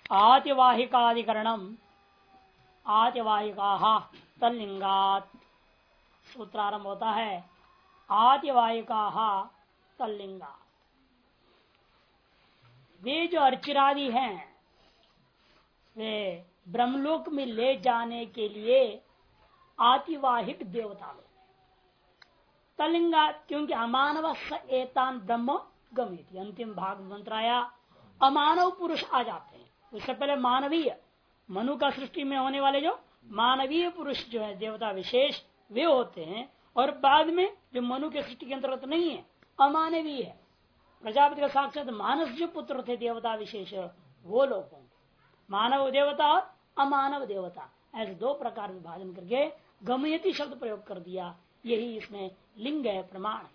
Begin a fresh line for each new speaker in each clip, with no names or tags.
आतिवाहिकाधिकरणम आतिवाहिका तल्लिंगात सूत्रारंभ होता है। आतिवाहिका तल्लिंगात, वे जो अर्चिरादि हैं वे ब्रह्मलोक में ले जाने के लिए आतिवाहिक देवता लोग तलिंगात, क्योंकि अमानव स एतान ब्रह्म गमित अंतिम भाग मंत्र आया। अमानव पुरुष आ जाते हैं, उससे पहले मानवीय मनु का सृष्टि में होने वाले जो मानवीय पुरुष जो है देवता विशेष वे होते हैं, और बाद में जो मनु के सृष्टि के अंतर्गत नहीं है अमानवीय है, प्रजापति का साक्षात मानस जो पुत्र थे देवता विशेष वो लोग होंगे। मानव देवता और अमानव देवता ऐसे दो प्रकार विभाजन करके गमयति शब्द प्रयोग कर दिया। यही इसमें लिंग है, प्रमाण।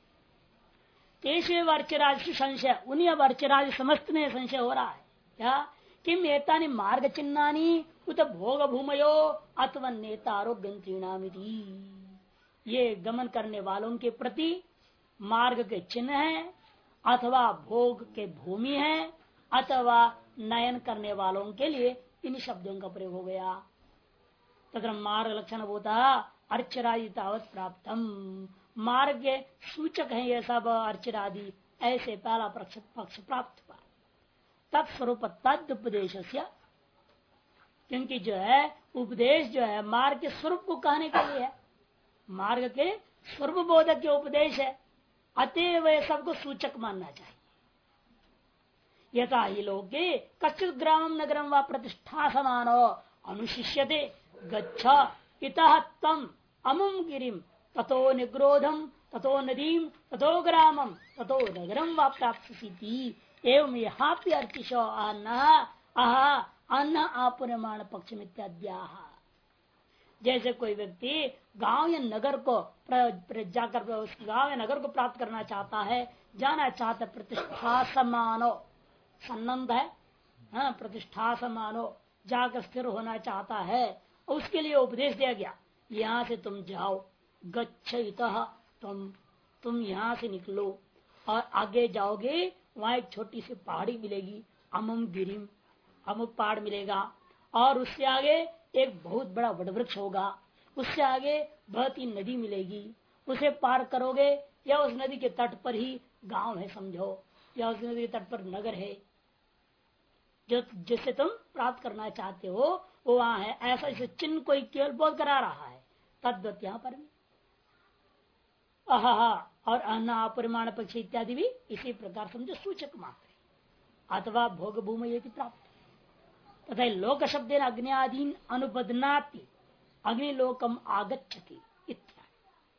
तेषु अर्चराज संशय, उन्हीं अब अर्चराज समस्त में संशय हो रहा है क्या किम एतानि मार्ग चिन्हानि उत भोग भूमयो अथवा नेतारो गंत्रीणामिति, ये गमन करने वालों के प्रति मार्ग के चिन्ह है अथवा भोग के भूमि है अथवा नयन करने वालों के लिए इन शब्दों का प्रयोग हो गया। तथा मार्ग लक्षण होता अर्चरादि तावत प्राप्तम, मार्ग के सूचक है ये सब अर्चरादि, ऐसे पहला पक्ष प्राप्त हुआ। तत्स्वरूप तद उपदेश, क्योंकि जो है उपदेश जो है मार्ग के स्वरूप को कहने के लिए है, मार्ग के स्वरूप बोधक के उपदेश है, अतएव सबको सूचक मानना चाहिए। यथा ही लोगे कच्चित ग्रामम नगरम व प्रतिष्ठा समानो अनुशिष्यते गच्छ इतः तम अमुम गिरिम ततो निग्रोधम ततो नदीम ततो ग्रामम ततो नगरम व प्राप्स्यति। एवं यहाँ पे अर्चिशो अन्न आपुरमाण पक्ष इत्याद्या। जैसे कोई व्यक्ति गांव या नगर को जाकर उस गांव या नगर को प्राप्त करना चाहता है, जाना चाहता, प्रतिष्ठा समानो संबंध है, हाँ, प्रतिष्ठा समानो जाकर स्थिर होना चाहता है, उसके लिए उपदेश दिया गया यहाँ से तुम जाओ, गच्छ इतः, तुम यहाँ से निकलो और आगे जाओगे वहां एक छोटी सी पहाड़ी मिलेगी, अमुम गिरिम, अमुक पहाड़ मिलेगा, और उससे आगे एक बहुत बड़ा वटवृक्ष होगा, उससे आगे बहती नदी मिलेगी, उसे पार करोगे या उस नदी के तट पर ही गांव है समझो, या उस नदी के तट पर नगर है जो जिससे तुम प्राप्त करना चाहते हो वो वहां है। ऐसा इसे चिन्ह कोई केवल बोध करा रहा है, तद्वत यहाँ पर भी अहा और अन्ना परिमाण पक्ष इत्यादि भी इसी प्रकार समझो सूचक मात्र, अथवा भोग भूमि प्राप्त। तथा लोक शब्द अग्नियादीन अनुबदनाति अग्निलोकम आगच्छति इत्यादि,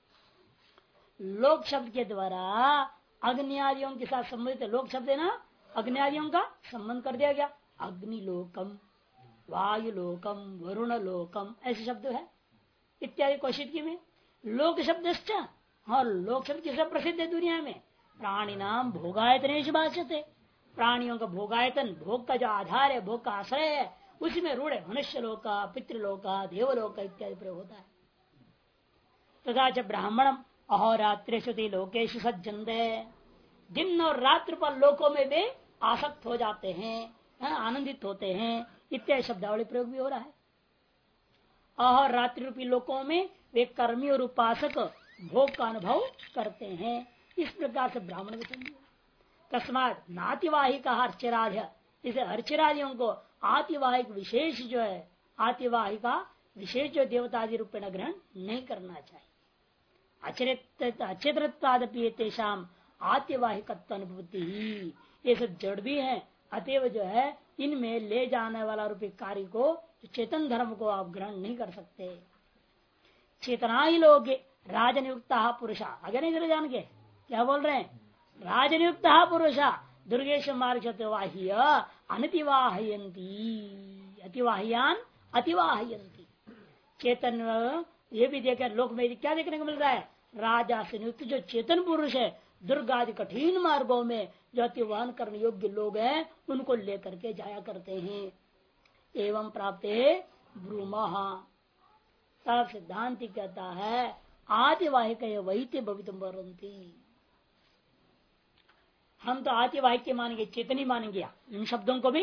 लोक शब्द के द्वारा अग्नियादियों के साथ संबंधित, लोक शब्द है ना, अग्नियादियों का संबंध कर दिया गया। अग्निलोकम, वायुलोकम, वरुण लोकम ऐसे शब्द है इत्यादि कौशिक में। लोक शब्द और लोक शब्द किस प्रसिद्ध है दुनिया में, प्राणी नाम भोगायतन भाष्यते, प्राणियों का भोगायतन, भोग का जो आधार है, भोग का आश्रय है, उसी में रूढ़ मनुष्य लोक, पितृलोक, देवलोक इत्यादि प्रयोग होता है। तथा च ब्राह्मणम अहोरात्रेषु लोकेशु सज्जन्ते, दिन और रात्र पर लोकों में वे आसक्त हो जाते हैं, आनंदित होते हैं, इत्यादि शब्दावली प्रयोग भी हो रहा है। अहोरात्रि रूपी लोकों में वे कर्मी और उपासक भोग का अनुभव करते हैं, इस प्रकार से ब्राह्मण भी समझे। तस्मात नातिवाहिका अर्चिराध्य, इसे अर्चिरादियों को आतिवाहिक विशेष जो है, आतिवाहिका विशेष जो देवतादि रूप में ग्रहण नहीं करना चाहिए। अचेतरत्वादपि तेषाम आतिवाहिकत्व अनुभूति ही, ये सब जड़ भी है, अतएव जो है इनमें ले जाने वाला रूपी कार्य को, चेतन धर्म को आप ग्रहण नहीं कर सकते। चेतना ही लोग राजनियुक्ता पुरुषा, आगे नहीं जान के क्या बोल रहे हैं, राजनियुक्ता पुरुषा दुर्गेश मार्ग अनतिवाहयंती, अतिवाहयान अतिवाहयंती। चेतन ये भी देखे लोक में क्या देखने को मिल रहा है, राजा से नियुक्त जो चेतन पुरुष है दुर्ग आदि कठिन मार्गों में जो अतिवाहन करने योग्य लोग हैं उनको लेकर के जाया करते हैं। एवं प्राप्त ब्रूमहा, तब सिद्धांति कहता है आतिवाहिक वही भवितुम वरंती, हम तो आतिवाहिक के मानेंगे, चेतनी मानेंगे इन शब्दों को भी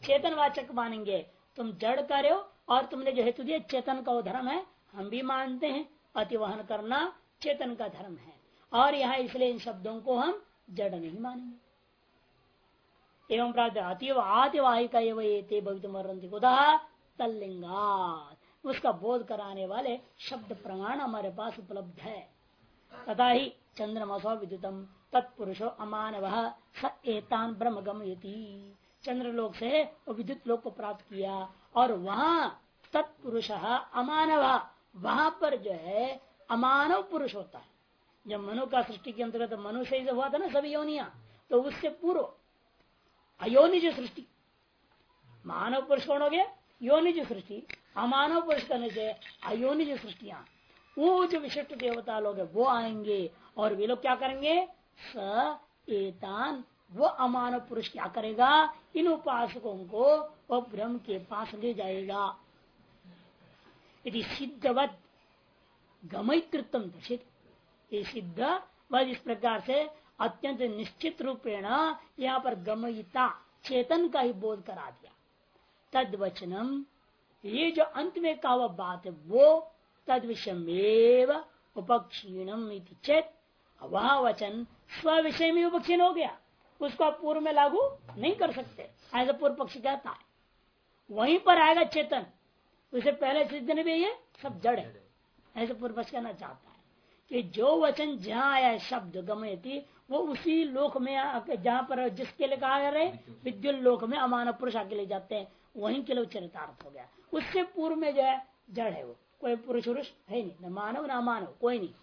चेतन वाचक मानेंगे। तुम जड़ कर रहे हो और तुमने जो हेतु दिया चेतन का वो धर्म है, हम भी मानते हैं। अतिवहन करना चेतन का धर्म है, और यहाँ इसलिए इन शब्दों को हम जड़ नहीं मानेंगे। एवं प्राप्त अतीव आतिवाहिका भवितुमर्हन्ति कुतः तल्लिंगात्, उसका बोध कराने वाले शब्द प्रमाण हमारे पास उपलब्ध है। तथा ही चंद्रमसो विद्युतम तत्पुरुषो अमानव स एतान ब्रह्म गमयति, चंद्रलोक से वो विद्युत लोक को प्राप्त किया और वहां तत्पुरुष अमानव, वहां पर जो है अमानव पुरुष होता है। जब मनु का सृष्टि के अंतर्गत मनु से हुआ था ना सभी योनिया, तो उससे पूर्व अयोनिज सृष्टि, मानव पुरुष कौन हो गया योनिज सृष्टि, अमानव पुरुष करने से अयोनिज सृष्टियां, वो जो विशिष्ट देवता लोग है वो आएंगे और वे लोग क्या करेंगे, स एतान, वो अमानव पुरुष क्या करेगा, इन उपासकों को वो ब्रह्म के पास ले जाएगा। यदि सिद्धवत गमयितृत्व दर्शित, ये सिद्ध वह इस प्रकार से अत्यंत निश्चित रूपेण यहाँ पर गमयिता चेतन का ही बोध करा दिया। तद वचनम, ये जो अंत में कहा हुआ बात है वो तद विषयमेव उपक्षीणम इति चेत, वह वचन स्व विषय में उपक्षीण हो गया, उसको आप पूर्व में लागू नहीं कर सकते, ऐसा पूर्व पक्षी कहता है। वहीं पर आएगा चेतन, उसे पहले सिद्ध नहीं भी ये सब जड़ है, ऐसे पूर्व पक्ष कहना चाहता है कि जो वचन जहाँ आया शब्द गमयति, वो उसी लोक में जहाँ पर जिसके लिए कहा रहे विद्युत लोक में अमानव पुरुष आके ले जाते हैं, वहीं के लिए चरितार्थ हो गया। उससे पूर्व में जो है जड़ है, वो कोई पुरुष पुरुष है नहीं, न मानव न अमानव कोई नहीं।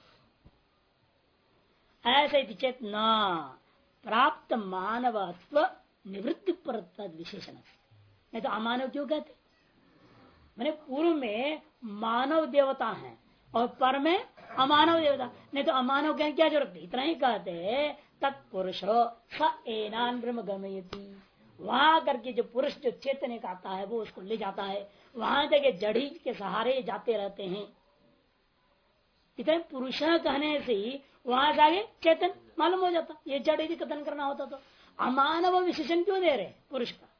ऐसे चेत न प्राप्त मानवत्व निवृत्ति पर विशेषण, नहीं तो अमानव क्यों कहते, मैंने पूर्व में मानव देवता है और पर में अमानव देवता, नहीं तो अमानव कहने क्या जरूरत है, इतना ही कहते तत्पुरुष स एनान ब्रह्म गमयति, वहां करके जो पुरुष जो चेतन का आता है वो उसको ले जाता है, वहां तक जड़ी के सहारे जाते रहते हैं। इतने पुरुष कहने से ही वहां से आगे चेतन मालूम हो जाता, ये जड़ यदि कथन करना होता तो अमानव विशेषण क्यों दे रहे पुरुष का,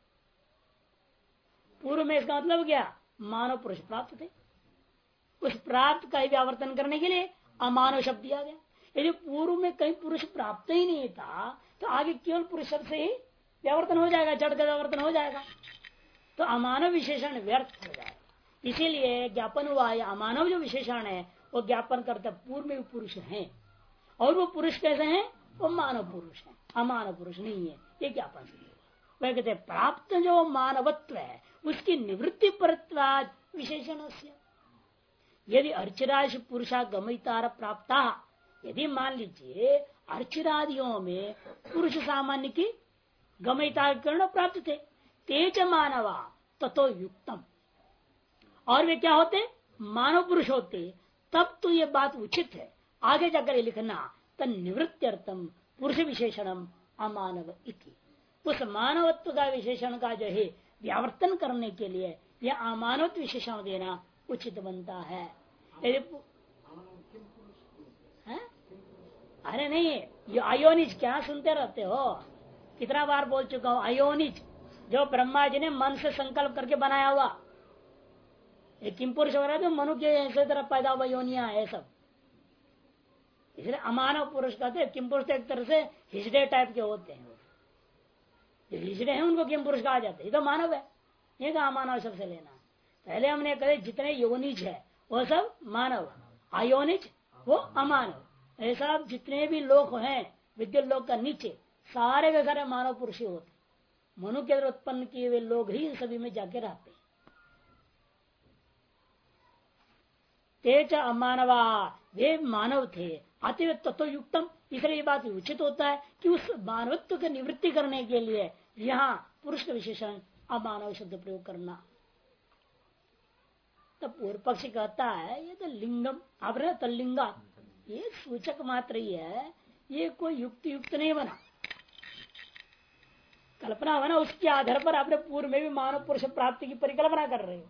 पूर्व में इसका मतलब क्या, मानव पुरुष प्राप्त थे, उस प्राप्त का व्यावर्तन करने के लिए अमानव शब्द दिया गया। यदि पूर्व में कहीं पुरुष प्राप्त ही नहीं था तो आगे केवल पुरुष शब्द से ही व्यावर्तन हो जाएगा, जड़ का व्यावर्तन हो जाएगा, तो अमानव विशेषण व्यर्थ हो जाएगा। इसीलिए ज्ञापन हुआ है अमानव जो विशेषण है वो ज्ञापन करता पूर्व में पुरुष है, और वो पुरुष कैसे हैं, वो मानव पुरुष है, अमानव पुरुष नहीं है, ये ज्ञापन से वह कहते प्राप्त जो मानवत्व है उसकी निवृत्ति परत्वाद विशेषण से, यदि अर्चिराज पुरुषा गमयितार प्राप्ता, यदि मान लीजिए अर्चिरादियों में पुरुष सामान्य की गमयिता प्राप्त थे, तेज मानवा ततो युक्तम, और वे क्या होते मानव पुरुष होते, तब तो ये बात उचित है आगे जाकर लिखना तन निवृत्त्यर्थम पुरुष विशेषणम अमानव इति, उस मानवत्व का विशेषण का जो है व्यावर्तन करने के लिए यह अमानव विशेषण देना उचित बनता है। अरे नहीं, ये अयोनिज क्या सुनते रहते हो, कितना बार बोल चुका हूँ, अयोनिज जो ब्रह्मा जी ने मन से संकल्प करके बनाया हुआ, एक किम पुरुष हो रहा है तो मनु के ऐसे तरह पैदा हुआ योनिया है सब, इसलिए अमानव पुरुष कहते हैं। किम पुरुष तो एक तरह से हिजड़े टाइप के होते हैं, जो हिजड़े हैं उनको किम पुरुष कहा जाता है, ये तो मानव है, ये तो अमानव शब्द से लेना। पहले हमने कहे जितने योनिज है वो सब मानव, अयोनिज वो अमानव, ऐसा जितने भी लोग हैं विद्युत लोक का नीचे सारे के सारे मानव पुरुष ही होते, मनु के अंदर उत्पन्न किए हुए लोग ही सभी में जाके रहते हैं। तेज अमानवा, वे मानव थे, अतिव तत्व युक्तम, इसलिए ये बात उचित होता है कि उस मानवत्व की निवृत्ति करने के लिए यहाँ पुरुष का विशेषण अमानव शब्द प्रयोग करना। तब पूर्व पक्षी कहता है ये तो लिंगम अब तल्लिंगा, ये सूचक मात्र ही है, ये कोई युक्ति युक्त नहीं बना, कल्पना बना, उसके आधार पर आपने पूर्व में भी मानव पुरुष प्राप्ति की परिकल्पना कर रहे हो,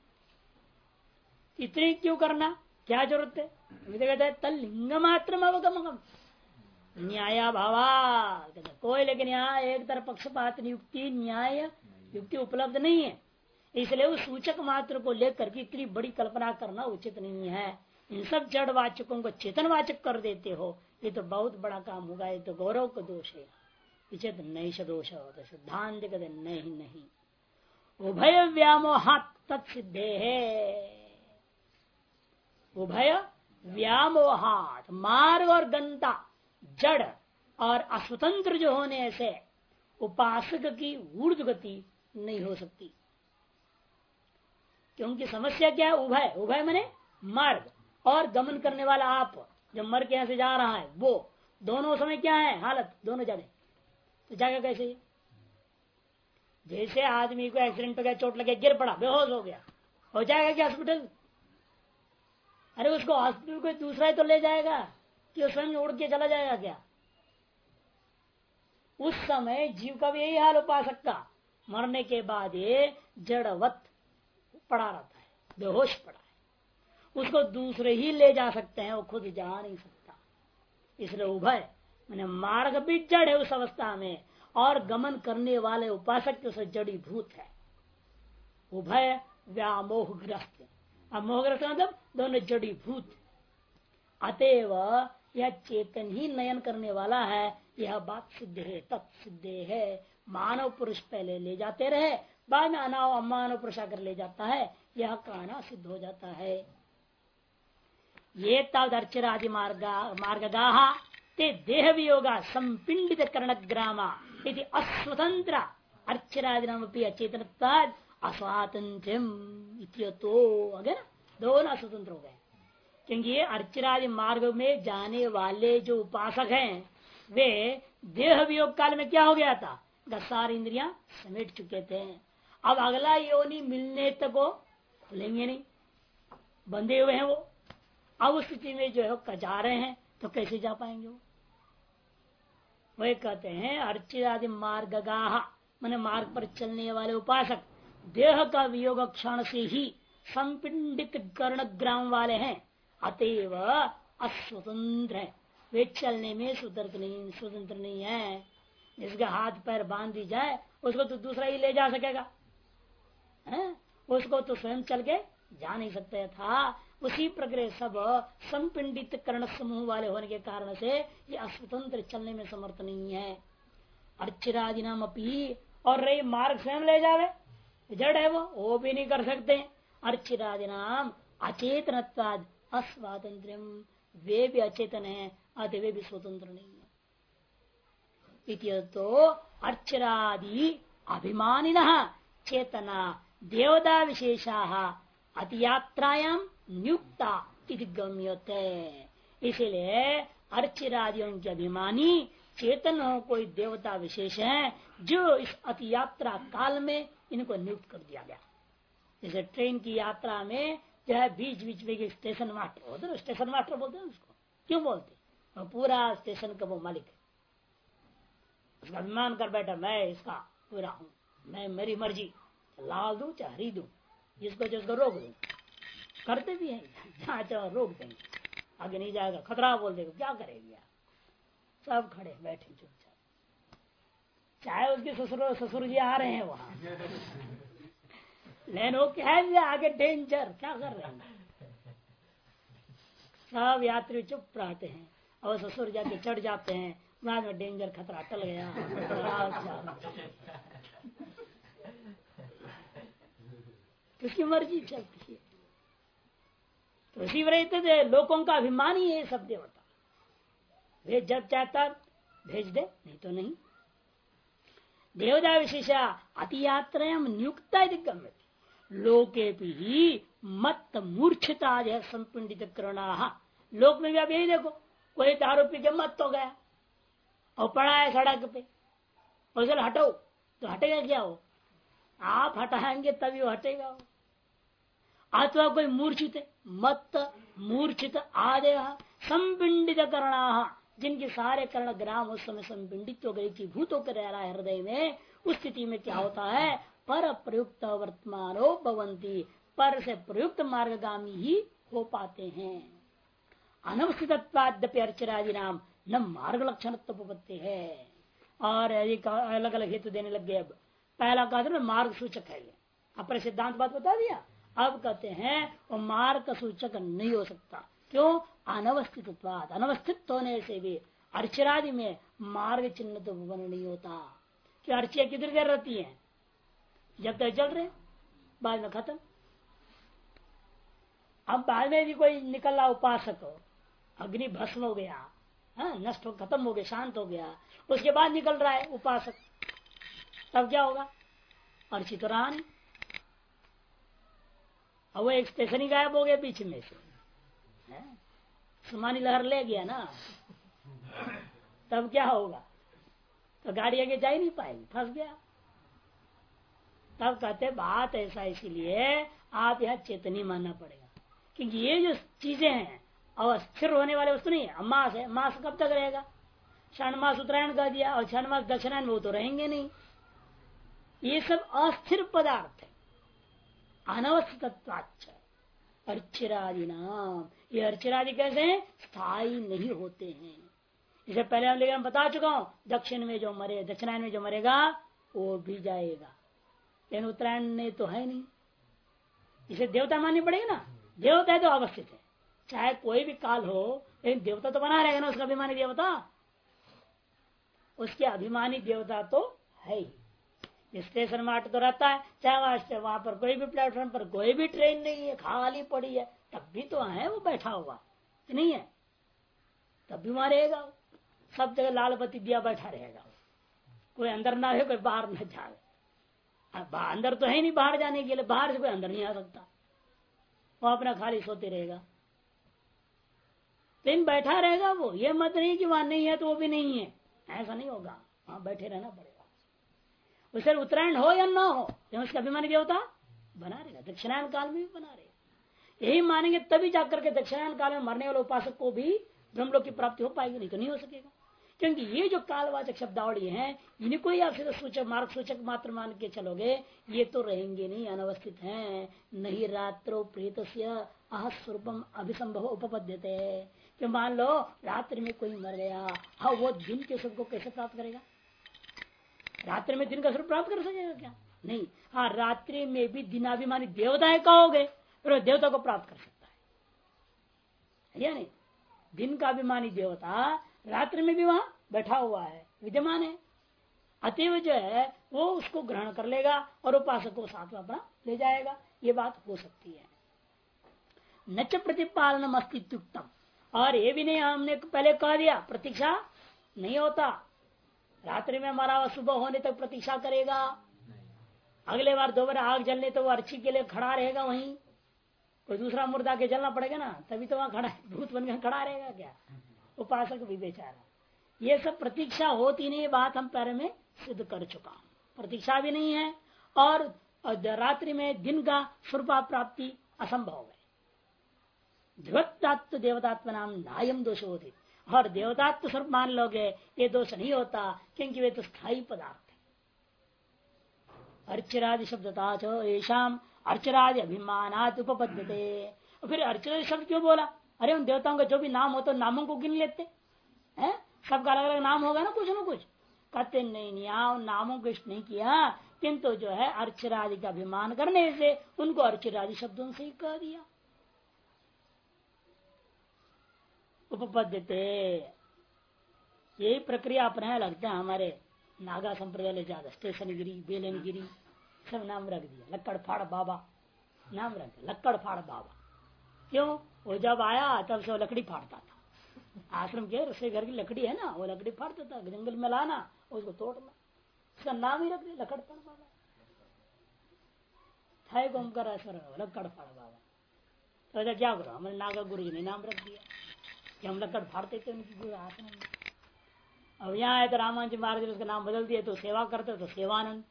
इतनी क्यों करना, क्या जरूरत है। कहते हैं तल लिंग मात्र अवगम न्याय भावा, कोई लेकिन यहाँ एक तरफ पक्षपात नियुक्ति न्याय युक्ति उपलब्ध नहीं है, इसलिए उस सूचक मात्र को लेकर के इतनी बड़ी कल्पना करना उचित नहीं है। इन सब जड़ वाचकों को चेतनवाचक कर देते हो, ये तो बहुत बड़ा काम होगा, ये तो गौरव का दोष है, चेत नहीं दोष होता। सिद्धांत कहते नहीं, उभय व्यामोहात तत्सिद्धे है। उभय व्यामोहात, मार्ग और गंता जड़ और अस्वतंत्र जो होने से उपासक की ऊर्ध्व गति नहीं हो सकती। क्योंकि समस्या क्या है? उभय, उभय माने मार्ग और गमन करने वाला आप जब मर के यहां से जा रहा है, वो दोनों समय क्या है हालत, दोनों जाने तो जाएगा कैसे? जैसे आदमी को एक्सीडेंट हो गया, चोट लगे, गिर पड़ा, बेहोश हो गया, हो जाएगा क्या हॉस्पिटल? अरे उसको हॉस्पिटल कोई दूसरा ही तो ले जाएगा कि स्वयं उड़ के चला जाएगा क्या? उस समय जीव का भी यही हाल उपासक का, मरने के बाद ये जड़वत पड़ा रहता है, बेहोश पड़ा है, उसको दूसरे ही ले जा सकते हैं, वो खुद जा नहीं सकता। इसलिए उभय मैंने मार्ग भी जड़ है उस अवस्था में, और गमन करने वाले उपासक के उसे जड़ी भूत है। उभय व्यामोहग्रस्त, अब मोहग्रस्त मतलब दोनों जड़ी भूत। अतएव यह चेतन ही नयन करने वाला है, यह बात सिद्ध है, तत्सिद्ध है। मानव पुरुष पहले ले जाते रहे, बाद में अमानव पुरुष आकर ले जाता है, यह कहना सिद्ध हो जाता है। ये तर्चरादि मार्गा ते देह वियोगा संपिंडित कर्ण ग्रामा यदि अस्वतंत्र अर्चरादि अचेतन अस्वातंत्रम, तो अगर दोनों अस्वतंत्र हो गए। क्योंकि ये अर्चरादि मार्ग में जाने वाले जो उपासक हैं, वे देह वियोग काल में क्या हो गया था? सारी इंद्रियां समेट चुके थे। अब अगला योनि मिलने तक वो खुलेंगे नहीं, बंधे हुए हैं वो। अब उस स्थिति में जो है जा रहे हैं, तो कैसे जा पाएंगे वो? वही कहते हैं अर्चिरादि मार्गाह, मैंने मार्ग पर चलने वाले उपासक देह का वियोग क्षण से ही संपिंडित कर्ण ग्राम वाले हैं, अतएव अस्वतंत्र है। वे चलने में स्वतंत्र नहीं है। जिसका हाथ पैर बांध दी जाए उसको तो दूसरा ही ले जा सकेगा, है? उसको तो स्वयं चल के जा नहीं सकता था। उसी प्रकार सब संपिंडित कर्ण समूह वाले होने के कारण से ये अस्वतंत्र चलने में समर्थ नहीं है। अर्चिरादि नाम अपी, और रही मार्ग स्वयं ले जावे, जड़ है वो भी नहीं कर सकते। अर्चिरादि नाम अचेतनत्वाद अस्वातंत्रम, वे भी अचेतन है, अतः वे भी स्वतंत्र नहीं है। तो अर्चरादि अभिमानिनः चेतना देवता विशेषा अतियात्रायाम नियुक्ता इति गम्यते। इसीलिए अर्चिरादियों के अभिमानी चेतन हो कोई देवता विशेष है, जो इस अतियात्रा काल में इनको नियुक्त कर दिया गया। जैसे ट्रेन की यात्रा में जो है बीच बीच में स्टेशन मास्टर होते हैं, स्टेशन मास्टर बोलते हैं उसको। क्यों बोलते? वो पूरा स्टेशन का वो मालिक है, उसका अभिमान कर बैठा, मैं इसका पूरा हूँ, मैं मेरी मर्जी, लाल दूं चाहे हरी दूं, जिसको जिसको रोक दूं। करते भी हैं, जहाँ चाहे रोक देंगे, आगे नहीं जाएगा, खतरा बोल देगा, क्या करेगी? सब खड़े बैठे चुपचाप, चाहे उसके ससुर जी आ रहे हैं वहां, लेकिन वो क्या है आगे डेंजर, क्या कर रहे हैं? सब यात्री चुप रहते हैं और ससुर जाके चढ़ जाते हैं, बाद में डेंजर खतरा टल गया। उसकी मर्जी चलती है। तो इसी वजह लोगों का अभिमान ही है सब देवता। वे जब चाहता भेज दे, नहीं तो नहीं। देवता विशेषा अतियात्रायाम नियुक्ता गम्य लोके भी मत मूर्छिता संपिंडित करुणा। लोक में भी आप यही देखो, कोई दारू पी के मत हो गया और पड़ा है सड़क पे, और हटो तो हटेगा क्या? हो आप हटाएंगे तभी वो हटेगा। अथवा कोई मूर्छित है, मत मूर्छित आदय संपिंडित करणा, जिनके सारे कर्ण ग्राम उस समय संपिंडित हो गए, भूत होकर रह रहा है हृदय में। उस स्थिति में क्या होता है? पर प्रयुक्त वर्तमानो भवंती, पर से प्रयुक्त मार्गगामी ही हो पाते हैं। अनवस्थितत्वाद्यपि अर्चरादि नाम न मार्ग लक्षण उपपत्ति है। और अलग अलग हेतु देने लग गए। अब पहला कहते हैं मार्ग सूचक है, अपने सिद्धांत बात बता दिया। अब कहते हैं वो मार्ग का सूचक नहीं हो सकता। क्यों? अनवस्थित, अनवस्थित होने से भी अर्चरादि में मार्ग चिन्ह तो बन नहीं होता। कि अर्चिया कितनी देर रहती है? जब तक चल रहे, बाद में खत्म। अब बाद में भी कोई निकला उपासक हो, अग्नि भस्म हो गया, नष्ट हो, खत्म हो गया, शांत हो गया, उसके बाद निकल रहा है उपासक, तब क्या होगा? अर्चित तो रहा नहीं। अब वो एक स्टेशन ही गायब हो गया बीच में से, सुमानी लहर ले गया ना, तब क्या होगा? तो गाड़ी आगे जा ही नहीं पाएगी, फंस गया। तब कहते बात ऐसा, इसीलिए आप यहाँ चेतनी मानना पड़ेगा। क्योंकि ये जो चीजें हैं अस्थिर होने वाले वस्तु नहीं है। मास है, मास कब तक रहेगा? क्षण मास उत्तरायण कर दिया और क्षण मास दक्षिणायन, वो तो रहेंगे नहीं। ये सब अस्थिर पदार्थ है, अनवस्थितत्वाच्च अर्चिरादि नाम। ये अर्चिरादि कैसे हैं? स्थायी नहीं होते हैं। इसे पहले हम लेकर बता चुका हूं, दक्षिण में जो मरे, दक्षिणायन में जो मरेगा वो भी जाएगा, लेकिन उत्तरायण ने तो है नहीं। इसे देवता माननी पड़ेगी ना, देवता है तो अवस्थित है, चाहे कोई भी काल हो, लेकिन देवता तो बना रहेगा ना, उसका अभिमानी देवता, उसके अभिमानी देवता तो है ही। स्टेशन मार्ट तो रहता है, चाहे वहां पर कोई भी प्लेटफॉर्म पर कोई भी ट्रेन नहीं है, खाली पड़ी है, तब भी तो है वो बैठा हुआ, नहीं है? तब भी वहां रहेगा, सब जगह लाल बत्ती दिया बैठा रहेगा, कोई अंदर ना हो, कोई बाहर न जाए। अंदर तो है नहीं बाहर जाने के लिए, बाहर से कोई अंदर नहीं आ सकता, वो अपना खाली सोते रहेगा, लेकिन बैठा रहेगा वो। ये मत नहीं कि वहां नहीं है तो वो भी नहीं है, ऐसा नहीं होगा, वहां बैठे रहना पड़ेगा। उसे उत्तरायण हो या ना हो, उसका अभिमानी देवता बना रहेगा, दक्षिणायन काल में भी बना रहेगा। यही मानेंगे तभी जाकर के दक्षिणायन काल में मरने वाले उपासक को भी ब्रह्मलोक की प्राप्ति हो पाएगी, नहीं तो नहीं हो सकेगा। क्योंकि ये जो कालवाचक शब्दावली है, इनको ही आप सीधा सूचक, मार्ग सूचक मात्र मान के चलोगे, ये तो रहेंगे नहीं, अनवस्थित हैं। नहीं रात्रो प्रेत अह स्वरूपम अभिसंभव उपपद्यते। कि मान लो रात्रि में कोई मर गया, हाँ, वो दिन के स्वरूप को कैसे प्राप्त करेगा? रात्रि में दिन का स्वरूप प्राप्त कर सकेगा क्या? नहीं। हाँ, रात्रि में भी दिनाभिमानी देवता है कहोगे, फिर देवता को प्राप्त कर सकता है या नहीं? दिन का अभिमानी देवता रात्रि में भी वहां बैठा हुआ है, विद्यमान है, अतएव जो है वो उसको ग्रहण कर लेगा और उपासक को साथ में अपना ले जाएगा। ये बात हो सकती है। न च प्रतिपालनम अस्तित्वम, और ये भी नहीं, हमने पहले कह दिया प्रतीक्षा नहीं होता। रात्रि में मरा हुआ सुबह होने तक प्रतीक्षा करेगा, अगले बार दोबारा आग जलने तो वो अर्ची के लिए खड़ा रहेगा वहीं, कोई दूसरा मुर्दा के जलना पड़ेगा ना, तभी तो वहां खड़ा, भूत बनकर खड़ा रहेगा क्या? उपासक भी बेचारा। ये सब प्रतीक्षा होती नहीं, बात हम पहले में सिद्ध कर चुका हूं। प्रतीक्षा भी नहीं है और रात्रि में दिन का स्वरूप प्राप्ति असंभव है। ध्रुवत्व देवतात्म नाम नायम दोष होते, और देवतात्व स्वरूप मान लोगे ये दोष नहीं होता, क्योंकि वे तो स्थायी पदार्थ है। अर्चरादि शब्दता येषाम अर्चरादि अभिमानात् उपपद्यते। फिर अर्चरादि शब्द क्यों बोला? अरे उन देवताओं का जो भी नाम होता है नामों को गिन लेते हैं, सबका अलग अलग नाम होगा ना, कुछ ना कुछ। कहते नहीं, नामों को इष्ट नहीं किया, किंतु जो है अर्चरादि का अभिमान करने से उनको अर्चरादि शब्दों से ही कह दिया। उपपद्यते, यही प्रक्रिया अपनाया लगता है हमारे नागा संप्रदाय ले ज्यादा। स्टेशन गिरी, बेलन गिरी, सब नाम रख दिया। लक्कड़ फाड़ बाबा नाम रख दिया, लक्कड़ फाड़ बाबा। क्यों? वो जब आया तब से वो लकड़ी फाड़ता था। आश्रम के रसोई घर की लकड़ी है ना, वो लकड़ी फाड़ता था, जंगल में लाना उसको तोड़ना, उसका नाम ही रख दिया लक्कड़ फाड़ बाबा। थाई को लक्कड़ फाड़ बाबा। तो क्या करो, हमारे नागा गुरु जी ने नाम रख दिया कि हम लक्कड़ फाड़ते थे उनकी गुरु आश्रम में। अब यहाँ आए तो रामायण जी महाराज ने उसका नाम बदल दिया, तो सेवा करते तो सेवानंद।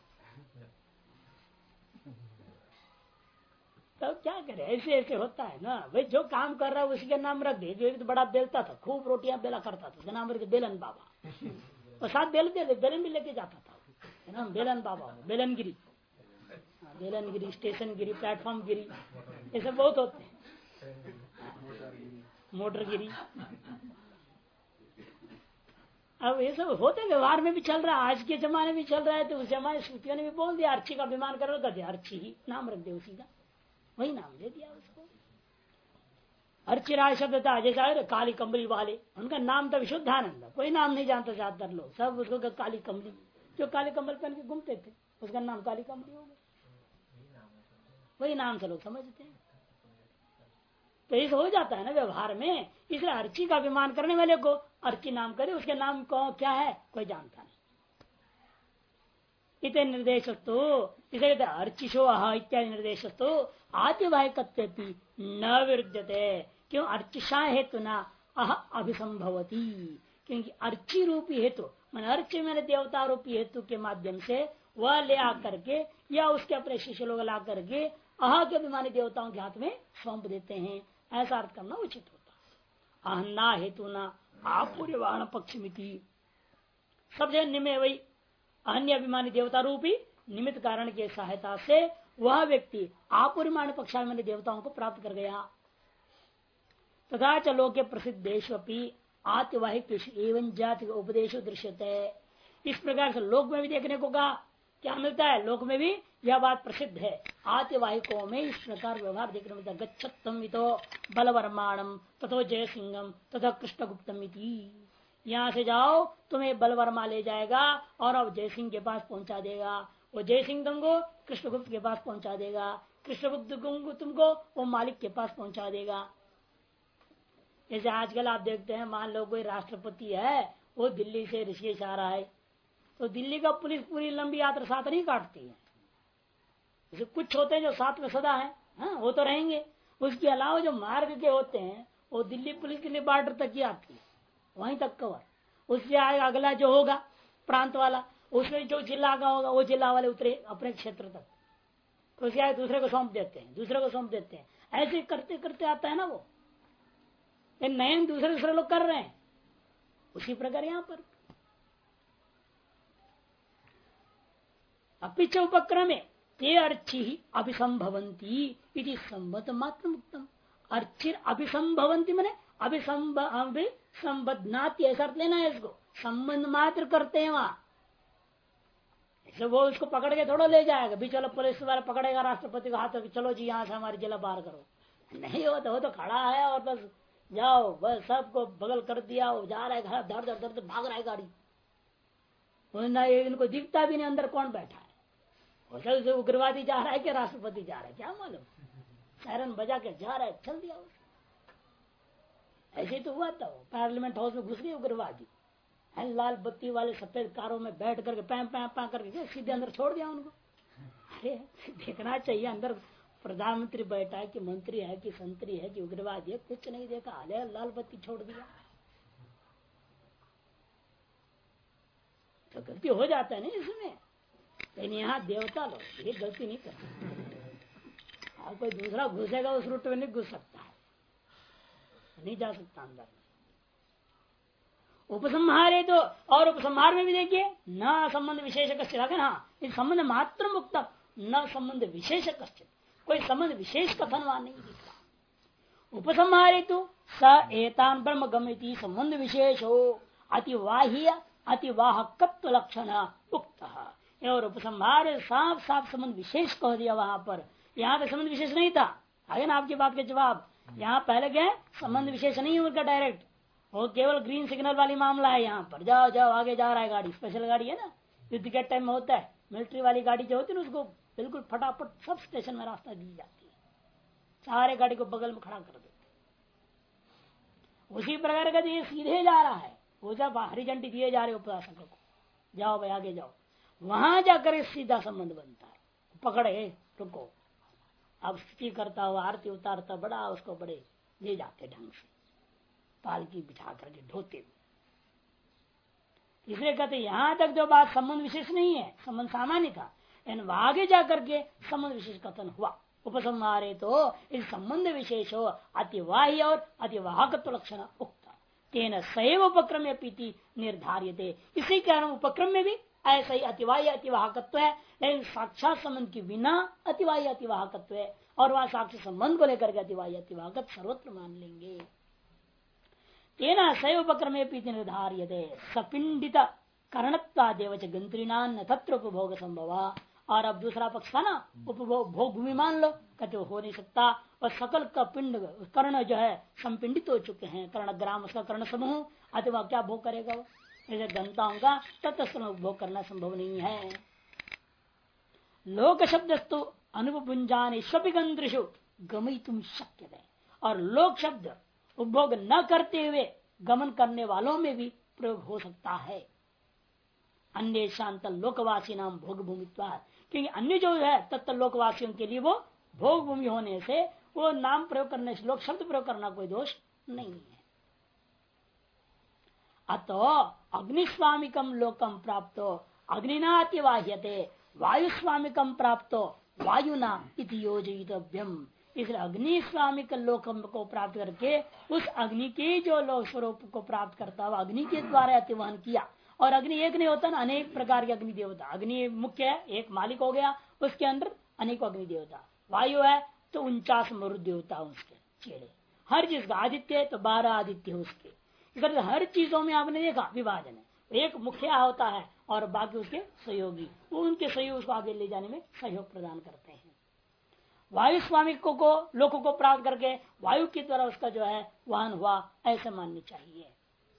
तो क्या करे, ऐसे ऐसे होता है ना भाई। जो काम कर रहा है उसी का नाम रख दे। जो एक तो बड़ा बेलता था, खूब रोटियां बेला करता था, उसका नाम रख बेलन बाबा। और साथ बेलन भी लेके जाता था, नाम बेलन बाबा, बेलनगिरी, बेलनगिरी, स्टेशन गिरी, प्लेटफॉर्म गिरी, ये सब बहुत होते हैं, मोटर गिरी। अब ये सब होते व्यवहार में भी चल रहा है, आज के जमाने में चल रहा है, तो उस जमाने स्मृतियों ने भी बोल दिया अर्ची का अभिमान करो, कर दिया अर्ची ही नाम रख दे, उसी का वही नाम दे दिया उसको। अर्चिराज शब्द था जैसा काली कमली वाले, उनका नाम था विशुद्धानंद, कोई नाम नहीं जानता ज्यादातर लोग, सब उसको काली कमली, जो काली कमल पहन के घूमते थे उसका नाम काली कमली हो गया, वही नाम से लोग समझते हैं। तो ऐसा हो जाता है ना व्यवहार में, इसलिए अर्ची का अभिमान करने वाले को अर्ची नाम करे, उसके नाम को क्या है कोई जानता नहीं। इत निर्देश तो इसे अर्चिशो अह इत्यादि निर्देश तो आतिवाहिकत्व न विरुद्धते, क्यों अर्चिषा हेतु न अह अभिसंभवती, क्योंकि अर्ची रूपी हेतु मन अर्ची मैंने देवता रूपी हेतु के माध्यम से वह ले आकर के या उसके अपने शिष्य लोग ला करके अह के अभिमानी देवताओं के हाथ में सौंप देते हैं, ऐसा अर्थ करना उचित होता। अहन्ना हेतु न आपूर्यवाण पक्षमिति, सब जगह निमे वही अन्य अभिमानी देवता रूपी निमित्त कारण की सहायता से वह व्यक्ति आपूर्यमाण पक्षाभिमानी देवताओं को प्राप्त कर गया। तथा च लोके प्रसिद्ध देश आतिवाहिक एवं जाति उपदेश दृश्यते, इस प्रकार से लोक में भी देखने को कहा, क्या मिलता है लोक में भी यह बात प्रसिद्ध है, आतिवाहिकों में इस प्रकार व्यवहार देखने मिलता है। गच्छत्तम इतो बलवर्माणम तथो जय सिंहम तथा कृष्णगुप्तम इति, यहाँ से जाओ तुम्हें बलवर्मा ले जाएगा और अब जय सिंह के पास पहुंचा देगा, वो जय सिंह तुमको कृष्णगुप्त के पास पहुंचा देगा, कृष्णगुप्त तुमको वो मालिक के पास पहुंचा देगा। जैसे आजकल आप देखते हैं, मान लो कोई राष्ट्रपति है वो दिल्ली से ऋषिकेश आ रहा है, तो दिल्ली का पुलिस पूरी लंबी यात्रा साथ नहीं काटती है, जैसे कुछ होते हैं जो साथ में सदा है, हाँ वो तो रहेंगे, उसके अलावा जो मार्ग के होते हैं वो दिल्ली पुलिस के लिए बॉर्डर तक ही आती है, वहीं तक कवर, उससे आगे अगला जो होगा प्रांत वाला, उसमें जो जिला का होगा वो जिला वाले उतरे अपने क्षेत्र तक, तो उसके आगे दूसरे को सौंप देते हैं, दूसरे को सौंप देते हैं, ऐसे करते करते आता है ना वो, नए दूसरे लोग कर रहे हैं, उसी प्रकार यहां पर अपिच उपक्रमे ते अर्ची ही अभिसंभवंती इति संबत मात्र मुक्तम, अर्चिर अभिसंभवंती मैंने अभिसंबद्धनाति ऐसा अर्थ लेना है, इसको संबंध मात्र करते हैं वहां, ऐसे वो उसको पकड़ के थोड़ा ले जाएगा भी, चलो पुलिस वाला पकड़ेगा राष्ट्रपति का हाथ, चलो जी यहाँ से हमारी जिला पार करो, नहीं वो तो खड़ा है और बस जाओ, बस सबको बगल कर दिया, वो जा रहा है घर, दर दर दर भाग रहा है गाड़ी, इनको दिखता भी नहीं अंदर कौन बैठा है, और उग्रवादी जा रहा है कि राष्ट्रपति जा रहा है क्या मालूम, सायरन बजा के जा रहा है, चल दिया उसको। ऐसे तो हुआ था, पार्लियामेंट हाउस में घुस गए उग्रवादी, लाल बत्ती वाले सफेद कारों में बैठ करके पैं पैं पैं करके सीधे अंदर छोड़ दिया उनको। अरे देखना चाहिए अंदर प्रधानमंत्री बैठा है कि मंत्री है कि संतरी है कि उग्रवादी है, कुछ नहीं देखा, अरे लाल बत्ती छोड़ दिया, तो गलती हो जाता है ना इसमें, लेकिन यहाँ देवता लोग ये गलती नहीं करते, और कोई दूसरा घुसेगा उस रूट में नहीं घुस सकता है, नहीं जा सकता अंदर। उपसंहारे तो, और उपसंहार में भी देखिए न संबंध विशेष कश्चित, हाँ इस संबंध मात्र मुक्त न संबंध विशेष कश्चित, कोई संबंध विशेष कथन वहां नहीं दिखा। उपसंहारे तो स एतान ब्रह्म गम्यति संबंध विशेष हो अतिवाह्य अतिवाहकत्व लक्षण उक्त, और उपसंहार साफ साफ संबंध विशेष कह दिया वहां पर, यहाँ पे संबंध विशेष नहीं था। आगे ना आपकी बात का जवाब, यहाँ पहले क्या संबंध विशेष नहीं उनका डायरेक्ट, वो केवल ग्रीन सिग्नल वाली मामला है, यहाँ पर जाओ जाओ आगे जा रहा है गाड़ी, स्पेशल गाड़ी है ना, युद्ध के टाइम में होता है, मिलिट्री वाली गाड़ी जो होती है उसको बिल्कुल फटाफट सब स्टेशन में रास्ता दी जाती है, सारे गाड़ी को बगल में खड़ा कर देते, उसी प्रकार का ये सीधे जा रहा है, वो जब हरी झंडी दिए जा रहे उपासकों को, जाओ भाई आगे जाओ, वहां जाकर सीधा संबंध बनता है, पकड़े रुको, अब स्थिति करता हुआ आरती उतारता बड़ा उसको बड़े ले जाते ढंग से पालकी बिठा करके ढोते हुए, इसलिए कहते यहां तक जो बात संबंध विशेष नहीं है, संबंध सामान्य था, इन आगे जाकर के संबंध विशेष कथन हुआ। उपसंहारे तो इस संबंध विशेष हो अतिवाह्य और अतिवाहकत्व लक्षण उक्त, तेन सैव उपक्रम पीति निर्धार्यते, इसी कारण उपक्रम में भी ऐसा ही अतिवाह्य अतिवाहकत्व है, लेकिन साक्षात संबंध के बिना अतिवाह्य अतिवाहकत्व है, और वहां साक्षात संबंध को लेकर के अतिवाह्य अतिवाहकत्व सर्वत्र मान लेंगे। तेना सैव उपक्रमे पीति निर्धार्यते सपिंडित करणत्वादेव च गंत्रीणान तत्र उपभोग संभव। और अब दूसरा पक्ष था ना, उपभोग भोग भूमि मान लो, कहते हो नहीं सकता। और सकल का पिंड कर्ण जो है संपिंडित हो चुके हैं, कर्णग्राम उसका कर्ण समूह, अथवा क्या भोग करेगा वो, जैसे गंताओं का तत्व उपभोग करना संभव नहीं है। लोक शब्दस्तु अनुपुंजान स्वपिगंत्रिषु गमयितुम शक्य है। और लोक शब्द उपभोग न करते हुए गमन करने वालों में भी प्रयोग हो सकता है। अन्य शांत लोकवासी नाम भोग भूमित्वाद, क्योंकि अन्य जो है तत्व लोकवासियों के लिए वो भोग भूमि होने से वो नाम प्रयोग करने से, लोक शब्द प्रयोग करना कोई दोष नहीं है। अतो अग्निस्वामिकम लोकम प्राप्तो अग्निना अतिवाह्यते वायुस्वामिकम प्राप्तो वायुना इति योजितव्यम। इसलिए अग्नि स्वामिक लोकम को प्राप्त करके उस अग्नि के जो लोक स्वरूप को प्राप्त करता हुआ अग्नि के द्वारा अतिवहन किया। और अग्नि एक नहीं होता ना, अनेक प्रकार के अग्नि देवता। अग्नि मुख्य है, एक मालिक हो गया, उसके अंदर अनेक अग्नि देवता। वायु है तो 49 मरुद देवता उसके चेड़े, हर चीज का आदित्य है तो 12 आदित्य है उसके। इधर हर चीजों में आपने देखा विभाजन है, एक मुख्य होता है और बाकी उसके सहयोगी, वो उनके सहयोग को आगे ले जाने में सहयोग प्रदान करते हैं। वायु स्वामिक को लोगों को प्राप्त करके वायु के द्वारा उसका जो है वाहन हुआ, ऐसे माननी चाहिए।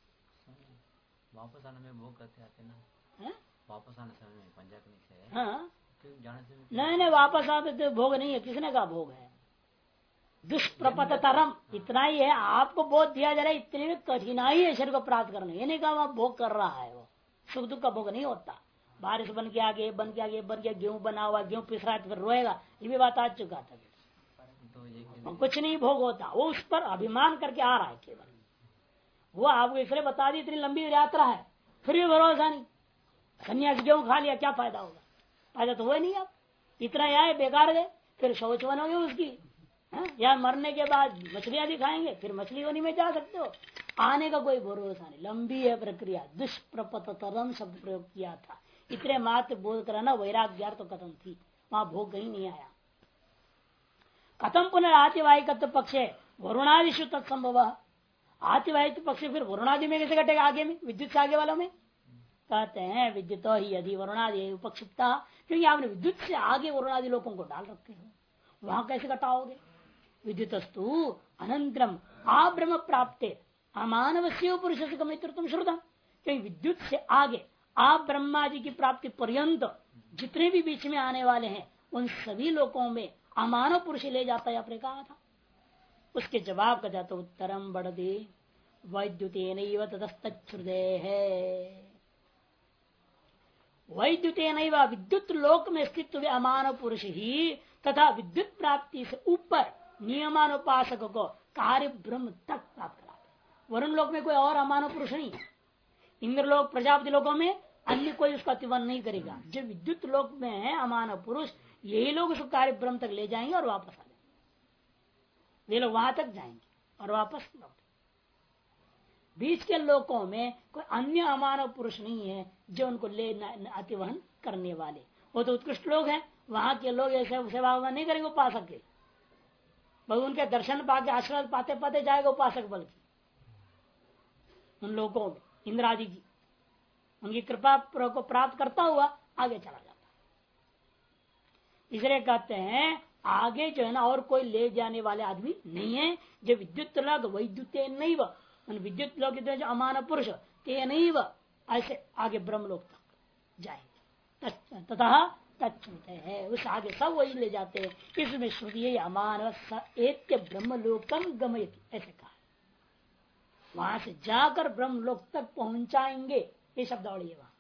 वापस आने में भोग करते आते ना, वापस आने समय में पंजाकनी से
हाँ
जाने से
नहीं वापस आते तो भोग नहीं है, किसने कहा भोग है? दुष्प्रपतरम इतना ही है, आपको बोध दिया जा रहा है, इतनी में कठिनाई है शरीर को प्राप्त करने। ये नहीं कहा वहां भोग कर रहा है, वो सुख दुख का भोग नहीं होता। बारिश बन के आगे बन के आगे बन गया, गेहूं बना हुआ, गेहूं पिस रहा है तो फिर रोएगा, ये भी बात आ चुका था। तो कुछ नहीं भोग होता, वो उस पर अभिमान करके आ रहा है केवल। वो आपको इसलिए बता दी, इतनी लंबी यात्रा है फिर भी भरोसा नहीं। सन्यासी गेहूं खा लिया क्या फायदा होगा? फायदा तो हुआ नहीं। आप इतना आए बेकार गए, फिर शौच बनोगे उसकी। या मरने के बाद मछली आदि खाएंगे, फिर मछली होनी में जा सकते हो, आने का कोई भरोसा नहीं। लंबी है प्रक्रिया। दुष्प्रपतरम शब्द प्रयोग किया था, इतने मात्र बोध कराना वैराग्य तो खत्म थी, वहां भोग कहीं नहीं आया। कथम पुनरातिवाहिक पक्षे वरुणादिशु तत्संभव। आतिवाहिक पक्ष फिर वरुणादि में कैसे घटेगा? आगे में विद्युत से आगे वालों में कहते हैं विद्युत ही यदि वरुणादि उपक्षिप्ता, क्योंकि आपने विद्युत से आगे वरुणादि लोगों को डाल रखे हो, वहां कैसे घटाओगे? विद्युतस्तु अनंतरम आब्रह्म प्राप्ते अमानवस्य पुरुष से गमित्रत्वम श्रुतम, क्योंकि विद्युत से आगे आप ब्रह्मा जी की प्राप्ति पर्यंत जितने भी बीच में आने वाले हैं उन सभी लोगों में अमानव पुरुष ले जाता है, आपने कहा था। उसके जवाब का जाता उत्तरम बढ़दे वैद्युतेन ततस्तच्छ्रुदे है। वैद्युतेन विद्युत लोक में स्थित हुए अमानव पुरुष ही तथा विद्युत प्राप्ति से ऊपर नियमानुपासक को कार्य ब्रह्म तक प्राप्त कराते। वरुण लोक में कोई और अमानव पुरुष नहीं है। इंद्र लोक प्रजापति लोकों में अन्य कोई उसका अतिवन नहीं करेगा। जो विद्युत लोक में है अमानव पुरुष, यही लोग उसको कार्य ब्रह्म तक ले जाएंगे और वापस आ जाएंगे। वे लोग वहां तक जाएंगे और वापस लौट। बीच के लोकों में कोई अन्य अमानव पुरुष नहीं है जो उनको ले अतिवहन करने वाले। वो तो उत्कृष्ट लोग हैं, वहां के लोग ऐसे सेवा नहीं करेंगे उपासक के, बल्कि उनके दर्शन पाके आशीर्वाद पाते पाते जाएगा उपासक, बल्कि उन लोगों में इंद्र आदि की उनकी कृपा को प्राप्त करता हुआ आगे चला जाता है। इसलिए कहते हैं आगे जो है ना और कोई ले जाने वाले आदमी नहीं है। जो विद्युत लोग वैद्युत नहीं, विद्युत लोग जो अमानव पुरुष ते नहीं, ऐसे आगे ब्रह्मलोक तक जाएंगे। तथा तच्छ्रुते है, उस आगे सब वही ले जाते हैं। इसमें श्रुति अमानव स एत्य ब्रह्मलोकम गमयति ऐसे कहा, वहां से जाकर ब्रह्मलोक तक पहुंचाएंगे, ये शब्दावली है वहां।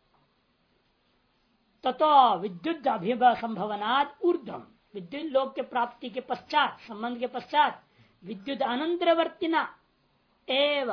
ततो विद्युत अभिसंभवनाद ऊर्ध्वम, विद्युत लोक के प्राप्ति के पश्चात, संबंध के पश्चात विद्युत अनंतरवर्तिना एव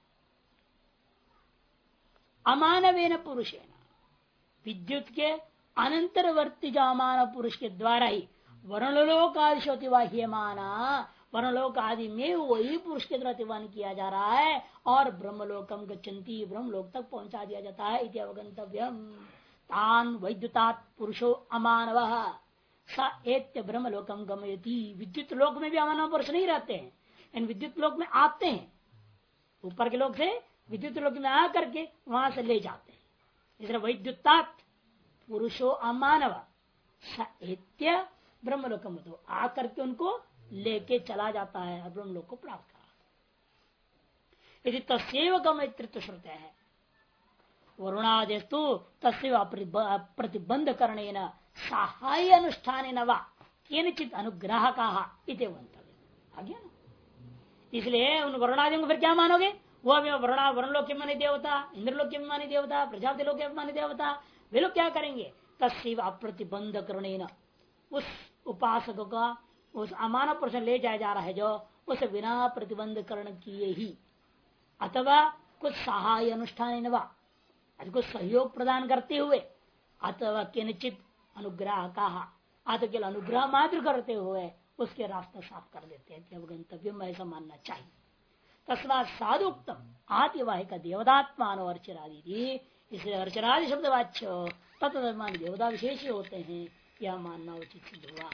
अमानवेन पुरुषेण, विद्युत के अनंतरवर्ती जो अमानव पुरुष के द्वारा ही वर्णलोक आदि अतिवाह्यमाना, वर्णलोक आदि में वही पुरुष के द्वारा अतिवाहन किया जा रहा है और ब्रह्मलोकम गच्छन्ति, ब्रह्मलोक तक पहुंचा दिया जाता है। इति अवगंतव्यम। तान वैद्युतात पुरुषो अमानव स एत्य ब्रह्मलोकम गमयति। विद्युत लोक में भी अमानव पुरुष नहीं रहते हैं, इन विद्युत लोक में आते हैं, ऊपर के लोग से विद्युत लोक में आकर के वहां से ले जाते हैं। इसलिए वैद्युतात पुरुषो अमानव साहित्य ब्रह्मलोकम तो आकर के उनको लेके चला जाता है, ब्रह्मलोक को प्राप्त करा। यदि तस्व गमित्व श्रुते है वरुणादेस्तु तस्व प्रतिबंध करने न सहाय अनुष्ठान न वाचित अनुग्रह का इतने आ गया ना। इसलिए उन वरुणादियों को फिर क्या मानोगे? वो भी वरुणलोक के मानी देवता, इंद्रलोक के मानी देवता, प्रजापति लोक के मानी देवता, वे लोग क्या करेंगे? तस्व अप्रतिबंध करने न उस उपासक का उस अमानव पुरुष ले जाया जा रहा है जो उसे बिना प्रतिबंध करण किए ही अथवा कुछ सहाय अनुष्ठान कुछ सहयोग प्रदान करते हुए अथवा किंचित अनुग्रह कहा अथवा केवल अनुग्रह मात्र करते हुए उसके रास्ता साफ कर देते हैं कि अब गंतव्य में ऐसा मानना चाहिए। तस्मात् साधुक्तम आतिवाहिक देवदात्मान अर्चरादि थी, इसलिए अर्चरादि शब्द वाच्य तत्मान देवता विशेष होते हैं, यह मानना उचित सिद्ध हुआ।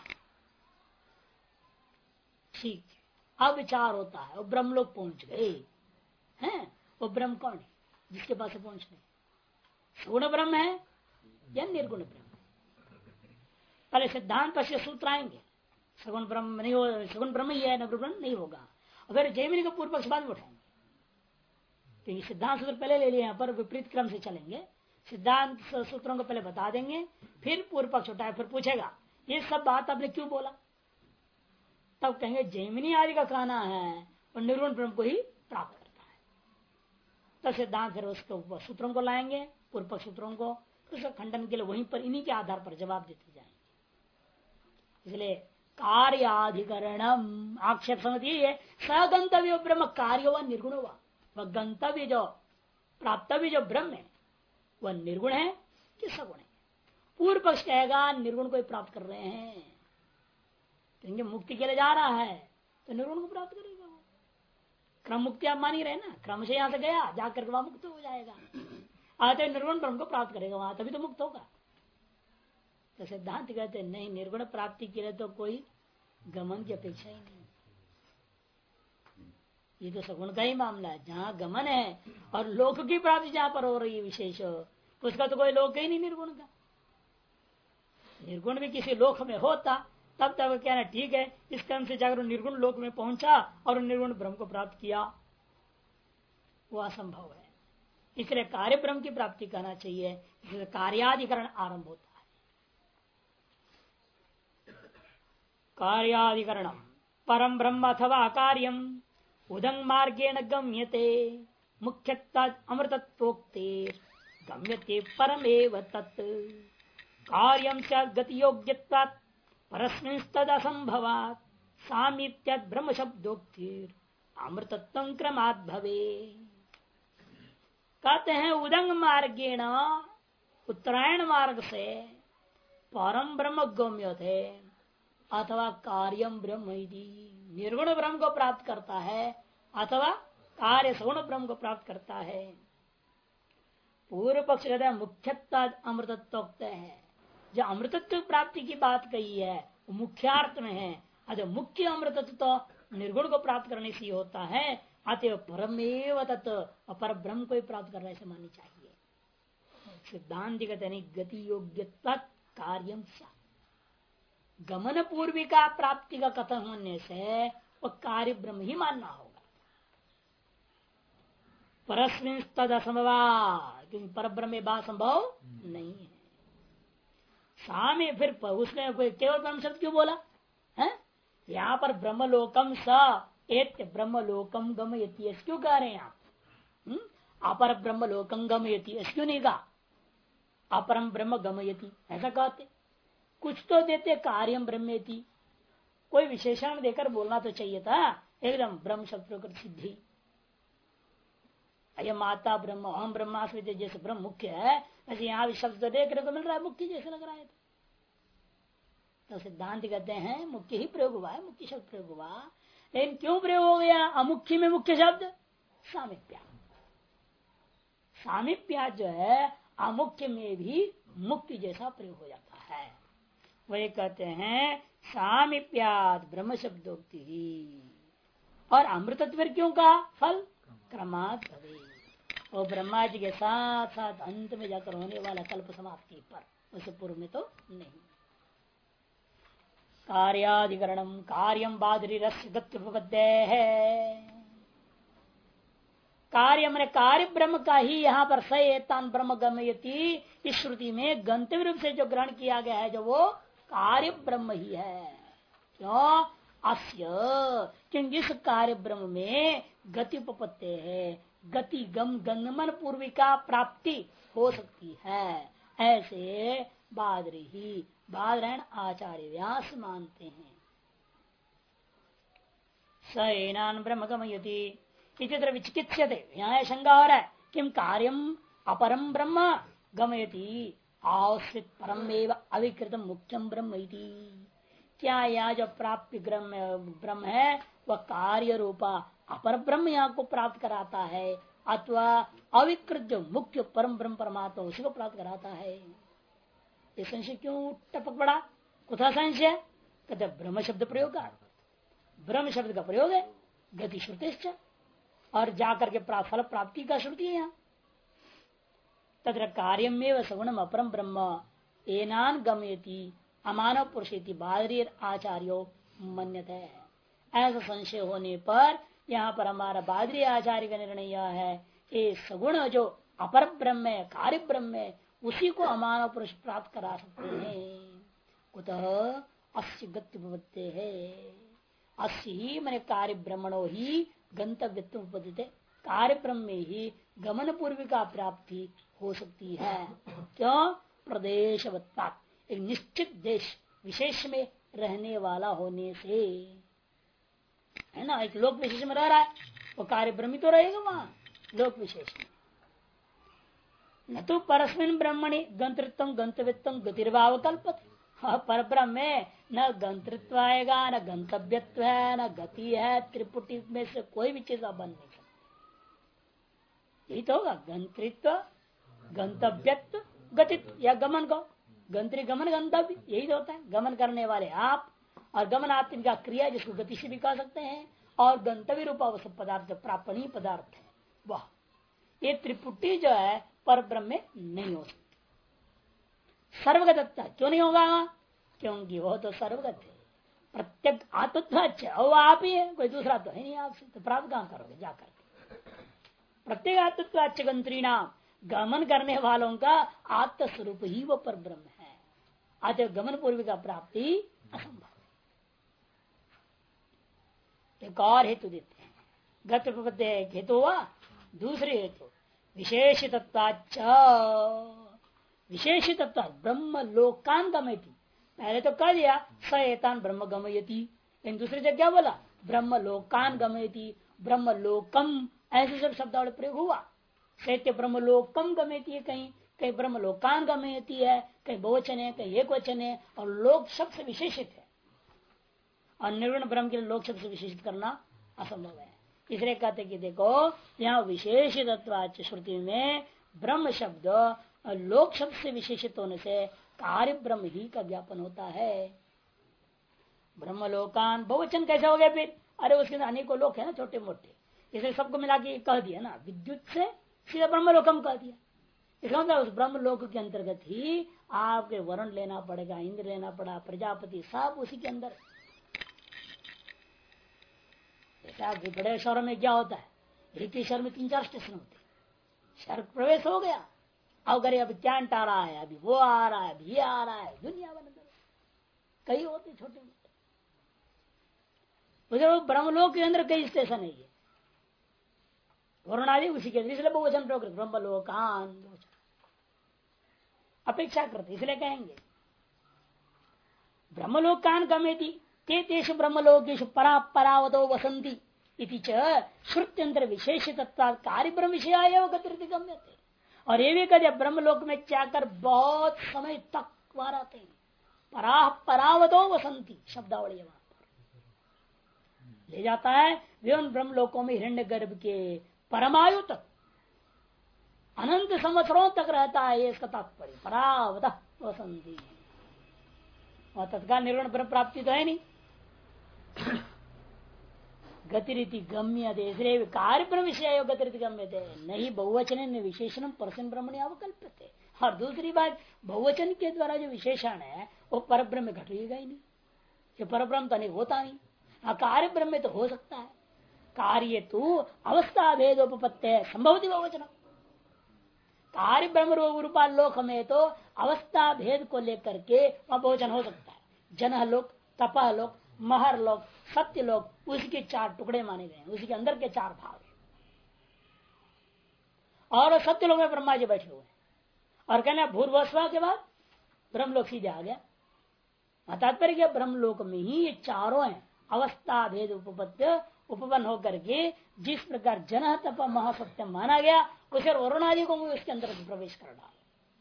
ठीक, अब विचार होता है वो ब्रह्म लोग पहुंच गए हैं, वो ब्रह्म कौन है जिसके पास पहुंच गए? सगुण ब्रह्म है या निर्गुण ब्रह्म? पहले सिद्धांत पर सूत्र आएंगे, सगुण ब्रह्म नहीं हो, सगुण ब्रह्म ही है, निर्गुण ब्रह्म नहीं होगा। और फिर जैमिनी का पूर्व पक्ष बाद में उठाएंगे, क्योंकि सिद्धांत सूत्र पहले ले लिए, यहाँ पर विपरीत क्रम से चलेंगे। सिद्धांत सूत्रों को पहले बता देंगे, फिर पूर्व पक्ष उठाए, फिर पूछेगा ये सब बात आपने क्यों बोला, तब कहेंगे जैमिनी आदि का कहना है और निर्गुण ब्रह्म को ही प्राप्त करता है। तब सिद्धांत फिर उसको सूत्रों को लाएंगे, पूर्व पक्ष सूत्रों को, उसका खंडन के लिए वहीं पर इन्हीं के आधार पर जवाब देते जाएंगे। इसलिए कार्याधिकरणम आक्षेप समझ है, सगंतव्य ब्रह्म कार्य व निर्गुण हुआ, वह गंतव्य जो प्राप्तव्य जो ब्रह्म है वह निर्गुण है कि सगुण है? पूर्व पक्ष कहेगा निर्गुण को ही प्राप्त कर रहे हैं, क्योंकि मुक्ति के लिए जा रहा है तो निर्गुण को प्राप्त करेगा। वो क्रम मुक्ति आप मान ही रहे ना, क्रम से यहां से गया जाकर वहां मुक्त हो जाएगा, आते निर्गुण ब्रह्म को प्राप्त करेगा वहां, तभी तो मुक्त होगा। तो सिद्धांत कहते नहीं, निर्गुण प्राप्ति के लिए तो कोई गमन की अपेक्षा ही नहीं, ये तो सगुण का ही मामला है। जहाँ गमन है और लोक की प्राप्ति जहाँ पर हो रही है विशेष, उसका तो कोई लोक ही नहीं निर्गुण का। निर्गुण भी किसी लोक में होता तब तक क्या ना, ठीक है, इस क्रम से जाकर निर्गुण लोक में पहुंचा और निर्गुण ब्रह्म को प्राप्त किया, वो असंभव है। इसलिए कार्य ब्रह्म की प्राप्ति करना चाहिए, इसलिए कार्याधिकरण आरंभ होता है। कार्याधिकरण परम ब्रह्म अथवा अकार्यम उदंग मार्गेण गम्यते मुख्यता अमृतत्वोक्ते गम्यते परमेव तत् कार्यम च गति योग्यत्वात् परस्मिंस्तद असंभवात् सामीप्यात् ब्रह्म शब्दोक्तिर अमृतत्वं क्रमात् भवे। कहते हैं उदंग मार्गेण उत्तरायण मार्ग से परम ब्रह्म गम्य थे अथवा कार्यम ब्रह्म निर्गुण ब्रह्म को प्राप्त करता है अथवा कार्य सगुण ब्रह्म को प्राप्त करता है। पूर्व पक्ष कहता है मुख्यता अमृतत्व है, जो अमृतत्व प्राप्ति की बात कही है वो मुख्यार्थ में है। अतः मुख्य अमृतत्व तो निर्गुण को प्राप्त करने से होता है, अतः परमेव तत्व पर ब्रह्म को ही प्राप्त करने से माननी चाहिए। सिद्धांत कहते नहीं गति योग्य कार्यम गमन पूर्वी का प्राप्ति का कथन होने से वह कार्य ब्रह्म ही मानना होगा। परस्मिन तद असंभव, क्योंकि पर ब्रह्म बात संभव नहीं है। सामे फिर उसने केवल ब्रह्म शब्द क्यों बोला है? यहाँ पर ब्रह्मलोकम स एत्य ब्रह्मलोकम गमयति क्यों कह रहे हैं आप? अपर ब्रह्मलोकम गमयति क्यों नहीं कहा अपरम ब्रह्म गमयति? ऐसा कहते कुछ तो देते कार्यम ब्रह्मेति, कोई विशेषण देकर बोलना तो चाहिए था। एकदम ब्रह्म शब्द सिद्धि, अयम माता ब्रह्म अहम ब्रह्मास्मि जैसे ब्रह्म मुख्य है, वैसे यहाँ भी शब्द देखने को मिल रहा है मुख्य जैसे लग रहा है। तो सिद्धांत कहते हैं मुख्य ही प्रयोग हुआ है, मुख्य शब्द प्रयोग हुआ, लेकिन क्यों प्रयोग हो गया अमुख्य में मुख्य शब्द? सामिप्या, सामिप्या जो है अमुख्य में भी मुक्ति जैसा प्रयोग हो जाता है। वही कहते हैं सामिप्याद ब्रह्म शब्दोक्ति। और अमृतत्व क्यों कहा? फल क्रमात् भवे। वो ब्रह्मा जी के साथ साथ अंत में जाकर होने वाला कल्प समाप्ति पर, उससे पूर्व में तो नहीं। कार्याधिकरणम कार्यम बादरी रस्य गत्युपपद्य है। कार्य मैंने कार्य ब्रह्म का ही यहाँ पर सतान ब्रह्म गमयति इस श्रुति में गंतव्य रूप से जो ग्रहण किया गया है, जो वो कार्य ब्रह्म ही है। क्यों? अस्य, क्योंकि इस कार्य ब्रह्म में गति उपपत्ति है, गति गमन पूर्विका प्राप्ति हो सकती है। ऐसे बादरायण आचार्य व्यास मानते हैं। सैनान ब्रह्म गमयति इतर विचिकित्स्यते, यहाँ शंका हो रहा है किम कार्यम अपरम ब्रह्म गमयति आश्रित परम एवं अविकृत मुख्यम ब्रह्म इति। क्या यह जो प्राप्ति ब्रह्म है वह कार्य रूपा अपर ब्रह्म यहाँ को प्राप्त कराता है, अथवा अविकृत जो मुख्य परम ब्रह्म परमात्मा उसी को प्राप्त कराता है? ये संशय क्यों टपक पड़ा? कुथा संशय? कहते ब्रह्म शब्द प्रयोग, ब्रह्म शब्द का प्रयोग है गति श्रुतिश्च, और जाकर के फल प्राप्ति का श्रुति है। यहाँ तत्र कार्यमेव सगुणम अपरम ब्रह्म एनान गमयति अमानव पुरुषेति बादरी आचार्यो मन्यते। ऐसा संशय होने पर यहाँ पर हमारा बादरी आचार्य का निर्णय यह है कि सगुण जो अपर ब्रह्म है, कार्य ब्रह्म है, उसी को अमानव पुरुष प्राप्त करा सकते हैं। कुतः अस्य गत्युपपत्ते है, अस्य ही मैंने कार्य ब्रह्मणो ही गंतव्यत्व उपपद्यते, कार्य ब्रह्म में ही गमन पूर्विका प्राप्ति हो सकती है। क्यों? प्रदेशवत्ता, एक निश्चित देश विशेष में रहने वाला होने से, है ना। एक लोक विशेष में रह रहा है, वो कार्य ब्रह्म तो रहेगा वहां लोक विशेष में। न तो परस्मिन ब्रह्मणि गंतृत्व गंतव्यत्व गतिर्भाव कल्पते। पर ब्रह्म में न गंतृत्व आएगा, न गंतव्यत्व है, न गति है। त्रिपुटी में से कोई भी चीज बन नहीं सकती। यही तो होगा, गंतृत्व गंतव्यत्व गतित्व या गमन को गंतरी गमन गंतव्य, यही तो होता है। गमन करने वाले आप, और गमन आत्म का क्रिया जिसको गति से भी कह सकते हैं, और गंतव्य रूपा वो सब पदार्थ प्रापणीय पदार्थ है वह। ये त्रिपुटी जो है पर ब्रह्म में नहीं हो सकती। सर्वगतत्ता क्यों नहीं होगा? क्योंकि वो तो सर्वगत है, प्रत्येक आत्मत्व अच्छा, वो आप ही है, कोई दूसरा तो है नहीं आपसे। तो प्राप्त कहां करोगे जाकर? प्रत्येक आत्मत्व अच्छ गंत्री नाम, गमन करने वालों का आत्मस्वरूप ही वो पर ब्रह्म है। अतः गमन पूर्व का प्राप्ति असंभव है। एक और हेतु देते हैं, गत हेतु हुआ। दूसरे हेतु विशेषितत्वाच्च, विशेषितत्व ब्रह्म लोकान गमयति। पहले तो कह दिया सएतान ब्रह्म गमयति, लेकिन दूसरे जगह क्या बोला? ब्रह्म लोकान गमयति, ब्रह्म लोकम, ऐसे सब शब्दावली प्रयोग हुआ। सत्य ब्रह्म लोकम गमयति है, कहीं कहीं ब्रह्म लोकान गमयति है, कहीं बहुवचन है, कहीं एक वचन है, और लोक शब्द से विशेषित है। और निर्गुण ब्रह्म के लिए लोक शब्द से विशेषित करना असंभव है। इसलिए कहते कि देखो यहाँ विशेषितत्वाच्च श्रुति में ब्रह्म शब्द लोक शब्द से विशेषित होने से कार्य ब्रह्म ही का ज्ञापन होता है। ब्रह्म लोकान बहुवचन कैसे हो गया फिर? अरे उसके अंदर अनेकों लोक है ना, छोटे मोटे, इसलिए सबको मिला के कह दिया ना, विद्युत से सीधा ब्रह्म लोकम कह दिया। इसका मतलब उस ब्रह्म लोक के अंतर्गत ही आपके वरुण लेना पड़ेगा, इंद्र लेना पड़ा, प्रजापति, सब उसी के अंदर। बड़े शहरों में क्या होता है, एक ही शहर में 3-4 स्टेशन होते, शहर प्रवेश हो गया, अगर अभी कैंट आ रहा है, अभी वो आ रहा है, अभी ये आ रहा है, दुनिया बन कई होते छोटे मोटे। ब्रह्मलोक के अंदर कई स्टेशन है, ये वरुणादि उसी के अंदर, इसलिए बहुवचन प्रयोग ब्रह्मलोकान अपेक्षा करते, इसलिए कहेंगे ब्रह्मलोकान गमेति ते तेषु ब्रह्मलोकेषु परावतो वसंती इति च श्रुत्यंतर विशेषितत्वात् कार्य ब्रह्म विषयाय गतिरिति गम्यते। और ये भी कहते ब्रह्मलोक में जाकर बहुत समय तक वहां रहते हैं। परावतो वसंती शब्दावली वहां पर ले जाता है। विभिन्न ब्रह्मलोकों में हिरण्य गर्भ के परमायु तक अनंत संवत्सरों तक रहता है, ये इसका तात्पर्य परावत वसंती। और तत्काल निर्गुण ब्रह्म प्राप्ति तो है नहीं। गतिरिति गम्य थे, इसलिए कार्य ब्रह्म विषय गतिरिति गम्य थे, नहीं बहुवचन विशेषण परसन ब्रह्मणि अवकल्प्यते। और दूसरी बात, बहुवचन के द्वारा जो विशेषण है वो पर ब्रह्म में घटेगा ही नहीं, जो पर ब्रह्म तो नहीं होता नहीं। कार्य ब्रह्म में तो हो सकता है, कार्य तो अवस्था भेद उपपत्ति संभवती बहुवचन। कार्य ब्रह्म रूपालोक में तो अवस्था भेद को लेकर के वह बहुवचन हो सकता है। जन लोक, तपह लोक, महर लोक, सत्य लोक, उसी के 4 टुकड़े माने गए, उसी के अंदर के 4 भाग है। और सत्य लोक में ब्रह्मा जी बैठे हुए हैं, और कहना भूर्भुवस्वा के बाद ब्रह्मलोक सीधे आ गया। तात्पर्य क्या, ब्रह्मलोक में ही ये चारों हैं, अवस्था भेद उपपत्ति उपपन्न होकर के जिस प्रकार जन तप महासत्य माना गया, उसे वरुण आदि को उसके अंदर प्रवेश कर डाला।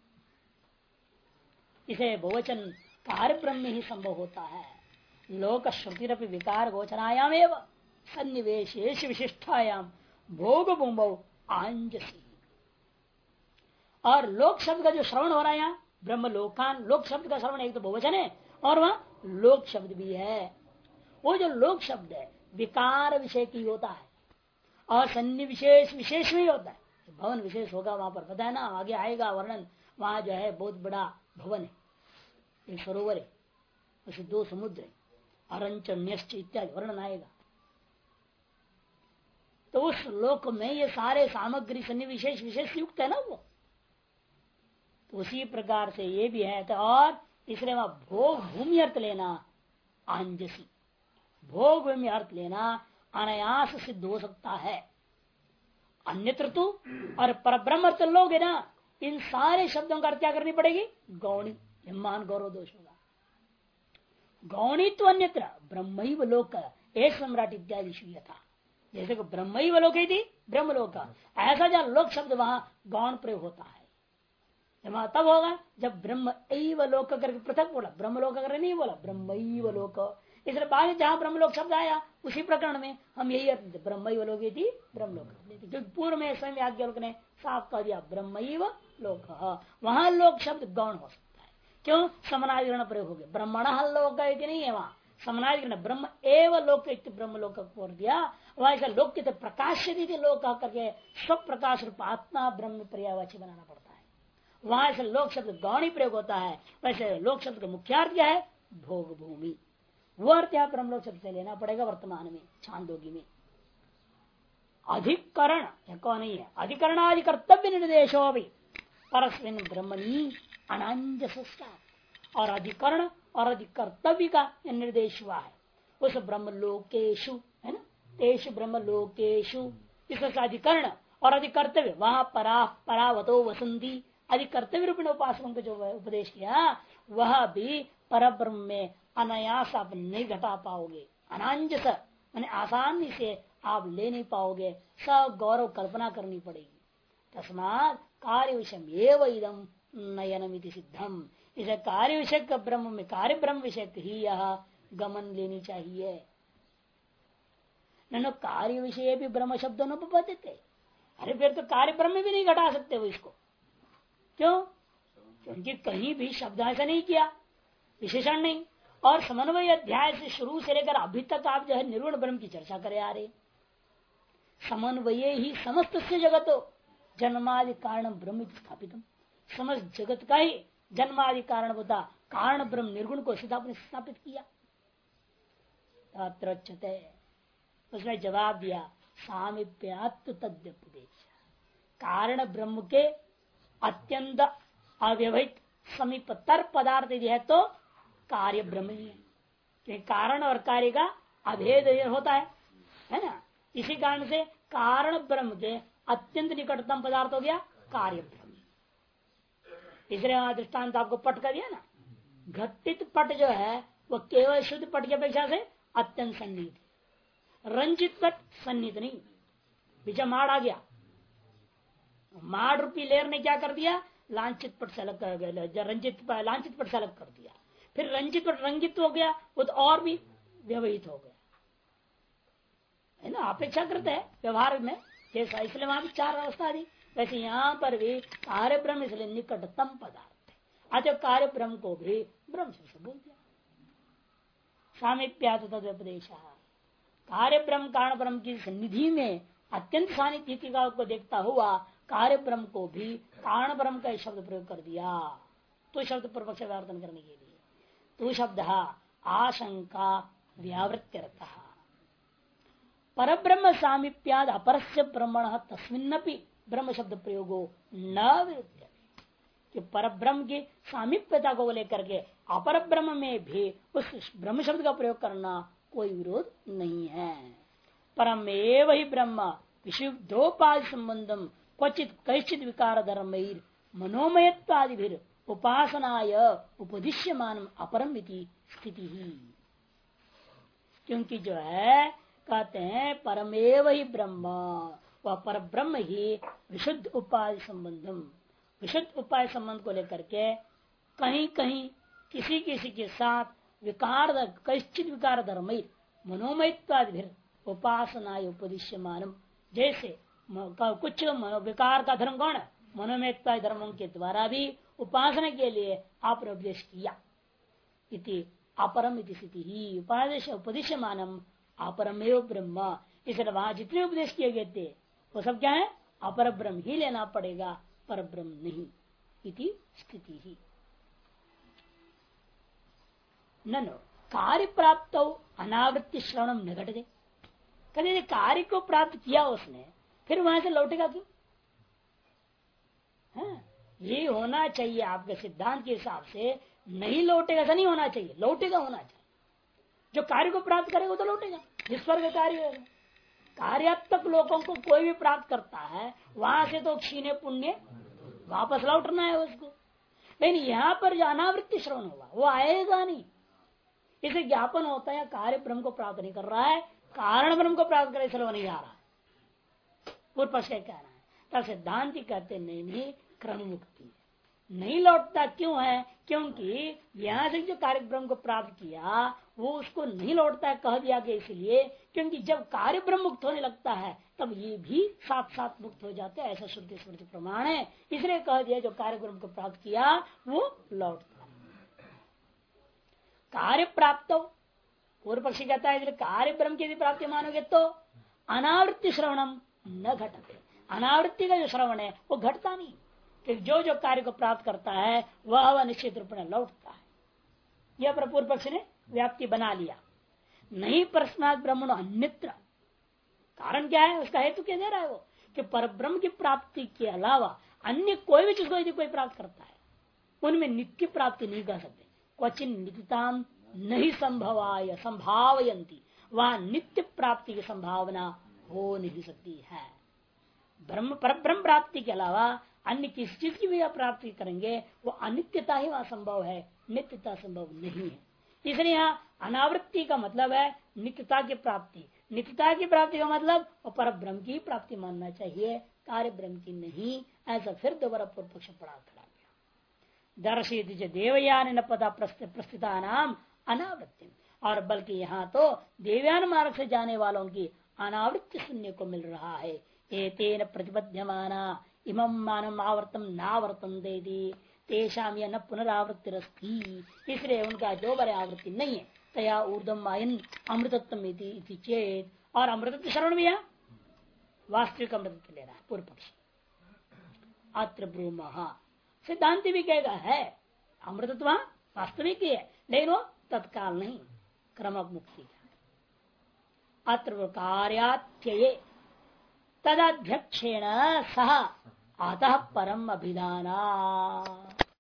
इसे बहुवचन कार्य ब्रह्म में ही संभव होता है। लोक श्रुतिरपि विकार गोचरायाम एवं सन्निवेशेष विशिष्टायाम भोग बुंबौ आंजसी। और लोक शब्द का जो श्रवण हो रहा है यहाँ ब्रह्म लोकान, लोक शब्द का श्रवण एक तो बहुवचन है और वहां लोक शब्द भी है। वो जो लोक शब्द है विकार विषय की होता है और सन्निविशेष विशेष में होता है। भवन विशेष होगा वहां पर, पता है ना, आगे आएगा वर्णन। वहां जो है बहुत बड़ा भवन है, एक सरोवर है, उसे 2 समुद्र है, अरंच न्यश्च इत्यादि वर्णन आएगा। तो उस लोक में ये सारे सामग्री सन्निविशेष विशेष युक्त है ना वो, तो उसी प्रकार से ये भी है। तो और इसलिए वहां भोग भूमि अर्थ लेना आंजसी, भोग भूमि अर्थ लेना अनायास सिद्ध हो सकता है। अन्यत्र तो और परब्रह्म अर्थ लोगे ना, इन सारे शब्दों का अर्थ क्या करनी पड़ेगी, गौणी, मान गौरव दोष होगा। गौणी तो अन्यत्र ब्रह्म लोक एक सम्राट इत्यादि था, जैसे कि ब्रह्म लोक थी ब्रह्मलोक, ऐसा जब लोक शब्द वहां गौण प्रयोग होता है। वहां तब होगा जब ब्रह्म एव लोक करके पृथक बोला, ब्रह्मलोक करके नहीं बोला, ब्रह्म लोक। इसलिए बाद जहां ब्रह्मलोक शब्द आया उसी प्रकरण में हम यही अर्थ ब्रह्म लोक थी ब्रह्मलोक, क्योंकि पूर्व में स्वयं याज्ञवल्क्य ने साफ कह दिया ब्रह्म लोक, वहां लोक शब्द गौण हो सकता है। क्यों, समनाधिकरण प्रयोग हो गया, ब्रह्मण लोक नहीं है वहां, समनाधिकरण ब्रह्म एव लोक ब्रह्म लोक बोल दिया। वहां ऐसा लोक के प्रकाश लोक करके स्व प्रकाश रूप आत्मा ब्रह्म पर्यावाची बनाना पड़ता है। वहां ऐसे लोक शब्द गौणी प्रयोग होता है, वैसे लोक शब्द का मुख्यार्थ क्या है, भोग भूमि। वो अर्थ यहाँ ब्रह्मलोक शब्द से लेना पड़ेगा वर्तमान में छांदोगी में। अधिकरण कौन नहीं है, अधिकरण आदि कर्तव्य निर्देशो भी परस्मिन ब्रह्मणी अनांजस, और अधिकरण और अधिकर्तव्य का निर्देश हुआ है उस ब्रह्मलोकेशु, है ना, तेषु ब्रह्मलोकेशु। इसका अधिकरण और अधिकर्तव्य वहां परावतो वसंती, अधिकर्तव्य रूप उपासकों को जो उपदेश किया वह भी परब्रह्म में अनायास आप नहीं घटा पाओगे। अनांजस माने आसानी से आप ले नहीं पाओगे, सब गौरव कल्पना करनी पड़ेगी। तस्मात् कार्य विषय एवं इदम नयनमिति सिद्धम, इसे कार्य विषय का ब्रह्म में कार्य ब्रह्म विषय ही यह गमन लेनी चाहिए। न कार्य विषय भी ब्रह्म शब्दों न देते, अरे फिर तो कार्य ब्रह्म भी नहीं घटा सकते वो इसको। क्यों, क्योंकि कहीं भी शब्द ऐसा नहीं किया, विशेषण नहीं। और समन्वय अध्याय से शुरू से लेकर अभी तक आप जो है निर्गुण ब्रह्म की चर्चा करे आ रहे। समन्वय ही समस्त से जगतो जन्मादि कारण ब्रह्म स्थापित, समस्त जगत का ही जन्मादि कारण होता कारण ब्रह्म निर्गुण को सीधा आपने स्थापित किया। उसने जवाब दिया सामीप्यात्म तद्व्यपदेश, कारण ब्रह्म के अत्यंत अव्यवहित समीपतर पदार्थ यदि है तो कार्य ब्रह्म ही है। कारण और कार्य का अभेद होता है ना, इसी कारण से कारण ब्रह्म के अत्यंत निकटतम पदार्थ हो गया कार्य ब्रह्म। इसलिए वहां दृष्टांत आपको पट कर दिया ना, घटित पट जो है वो केवल शुद्ध पट की अपेक्षा से अत्यंत सन्निहित, रंजित पट सन्निहित नहीं। पीछे माड़ आ गया, माड़ रूपी लेयर ने क्या कर दिया, लांछित पट से अलग कर गया, लांछित पट से अलग कर दिया। फिर रंजित पट रंजित हो गया, वो तो और भी व्यवहित हो गया, है ना। अपेक्षा करते हैं व्यवहार में जैसा, इसलिए वहां भी 4 अवस्था दी। वैसे यहाँ पर भी कार्य ब्रह्म इसलिए निकटतम पदार्थ है, अतः कार्य ब्रह्म को भी ब्रह्म से बोल दिया। सामीप्यात तदुपदेश, कार्य ब्रह्म कारण ब्रह्म की सन्निधि में अत्यंत सानिध्य को देखता हुआ कार्य ब्रह्म को भी कारण ब्रह्म का शब्द प्रयोग कर दिया। तो शब्द पूर्वक से व्यावर्तन करने के लिए तो शब्द आशंका व्यावृत्त्यर्थ परब्रह्म सामीप्याद अपरस्य ब्रह्मण तस्मिन्नपि ब्रह्म शब्द प्रयोगो न विरुद्ध कि परब्रह्म की सामीप्यता को लेकर के अपर ब्रह्म में भी उस ब्रह्म शब्द का प्रयोग करना कोई विरोध नहीं है। परम एव ही ब्रह्म विशुद्धोपाधि संबंधम क्वचित कैश्चित विकार धर्म मनोमयत्वादि उपासनाय उपदिश्यमान अपरम स्थिति ही। क्योंकि जो है कहते हैं परमेव ही ब्रह्म, वह पर ब्रह्म ही विशुद्ध उपाधि संबंधम, विशुद्ध उपाय संबंध को लेकर के कहीं कहीं किसी किसी के साथ विकार कैश्चित विकार धर्म मनोमयत्वादि उपासना उपदिश्य मानम, जैसे कुछ विकार का धर्म कौन है, मनोमयत्वादि धर्मों के द्वारा भी उपासना के लिए आपने उपदेश किया। इति अपरम इति स्थिति ही उपदिश्य मानम अपरमेव ब्रह्म। इसलिए वहां जितने उपदेश किए गए थे वो सब क्या है, अपर ब्रह्म ही लेना पड़ेगा, पर ब्रह्म नहीं। इति स्थिति ही ननो कार्य प्राप्त अनावृत्ति श्रवणम न घटते। कभी कार्य को प्राप्त किया उसने, फिर वहां से लौटेगा क्यों? हाँ, ये होना चाहिए आपके सिद्धांत के हिसाब से, नहीं लौटेगा ऐसा नहीं होना चाहिए, लौटेगा होना चाहिए। जो कार्य को प्राप्त करेगा वो तो लौटेगा, जिस पर कार्य है। कार्यात्मक लोगों को कोई भी प्राप्त करता है वहां से तो क्षीणे पुण्य वापस लौटना है उसको। लेकिन यहाँ पर जो अनावृत्ति श्रवण होगा वो आएगा नहीं। इसे ज्ञापन होता है कार्य ब्रह्म को प्राप्त नहीं कर रहा है, कारण ब्रह्म को प्राप्त करे इसलिए वो नहीं आ रहा। पूर्व पक्ष कह रहा है तब सिद्धांति कहते नहीं, क्रम मुक्ति नहीं लौटता। क्यों है? क्योंकि यहां से जो कार्य ब्रह्म को प्राप्त किया वो उसको नहीं लौटता है, कह दिया गया इसलिए क्योंकि जब कार्य ब्रह्म मुक्त होने लगता है तब ये भी साथ साथ मुक्त हो जाते हैं, ऐसा श्रुति स्मृति प्रमाण है। इसलिए कह दिया जो कार्य ब्रह्म को प्राप्त किया वो लौटता है। कार्य प्राप्त पूर्व पक्षी कहता है इसलिए कार्य ब्रह्म की यदि प्राप्ति मानोगे तो अनावृत्ति श्रवणम न घटते, अनावृत्ति का जो श्रवण है वो घटता नहीं। कि जो जो कार्य को प्राप्त करता है वह निश्चित रूप में लौटता है। यह पूर्व पक्ष ने व्याप्ति बना लिया। नहीं प्रश्नात ब्रह्मण अन्यत्र, कारण क्या है उसका हेतु क्या दे रहा है वो कि परब्रह्म की प्राप्ति के अलावा अन्य कोई भी चीज को यदि कोई प्राप्त करता है उनमें नित्य प्राप्ति नहीं कर सकते। क्वचिन नित्यताम नहीं संभवाय संभावयंती, वहां नित्य प्राप्ति की संभावना हो नहीं सकती है। परब्रह्म प्राप्ति के अलावा अन्य किस चीज की भी आप प्राप्ति करेंगे वो अनित्यता ही वहां संभव है, नित्यता संभव नहीं है। इसलिए यहाँ अनावृत्ति का मतलब है नित्यता की प्राप्ति, नित्यता की प्राप्ति का मतलब वो पर ब्रह्म की प्राप्ति मानना चाहिए, कार्य ब्रह्म की नहीं। ऐसा फिर दोबारा पूर्व पक्ष पड़ा खड़ा गया। दर्शित देवयान न पता प्रस्थिता नाम अनावृत्ति, और बल्कि यहाँ तो देवयान मार्ग से जाने वालों की अनावृत्ति सुनने को मिल रहा है। एतेन प्रतिबध्यमाना इमं मानम आवर्तम नावर्तन देदी तेषाम यह न पुनरावृत्ति रस्ती, इसलिए उनका जो बड़े आवृत्ति नहीं है। तया ऊर्धम आयन अमृतत्व चेत, और अमृतत्व शरण भी यहाँ वास्तविक अमृतत्व ले रहा है पूर्व पक्षी। अत्र ब्रूमः सिद्धांति भी कहेगा है अमृतत्व वास्तविक ही है, लेकिन वो तत्काल नहीं, क्रम मुक्ति। अत्र कार्यात्यये तदध्यक्षेण सह अतः परम अभिधाना,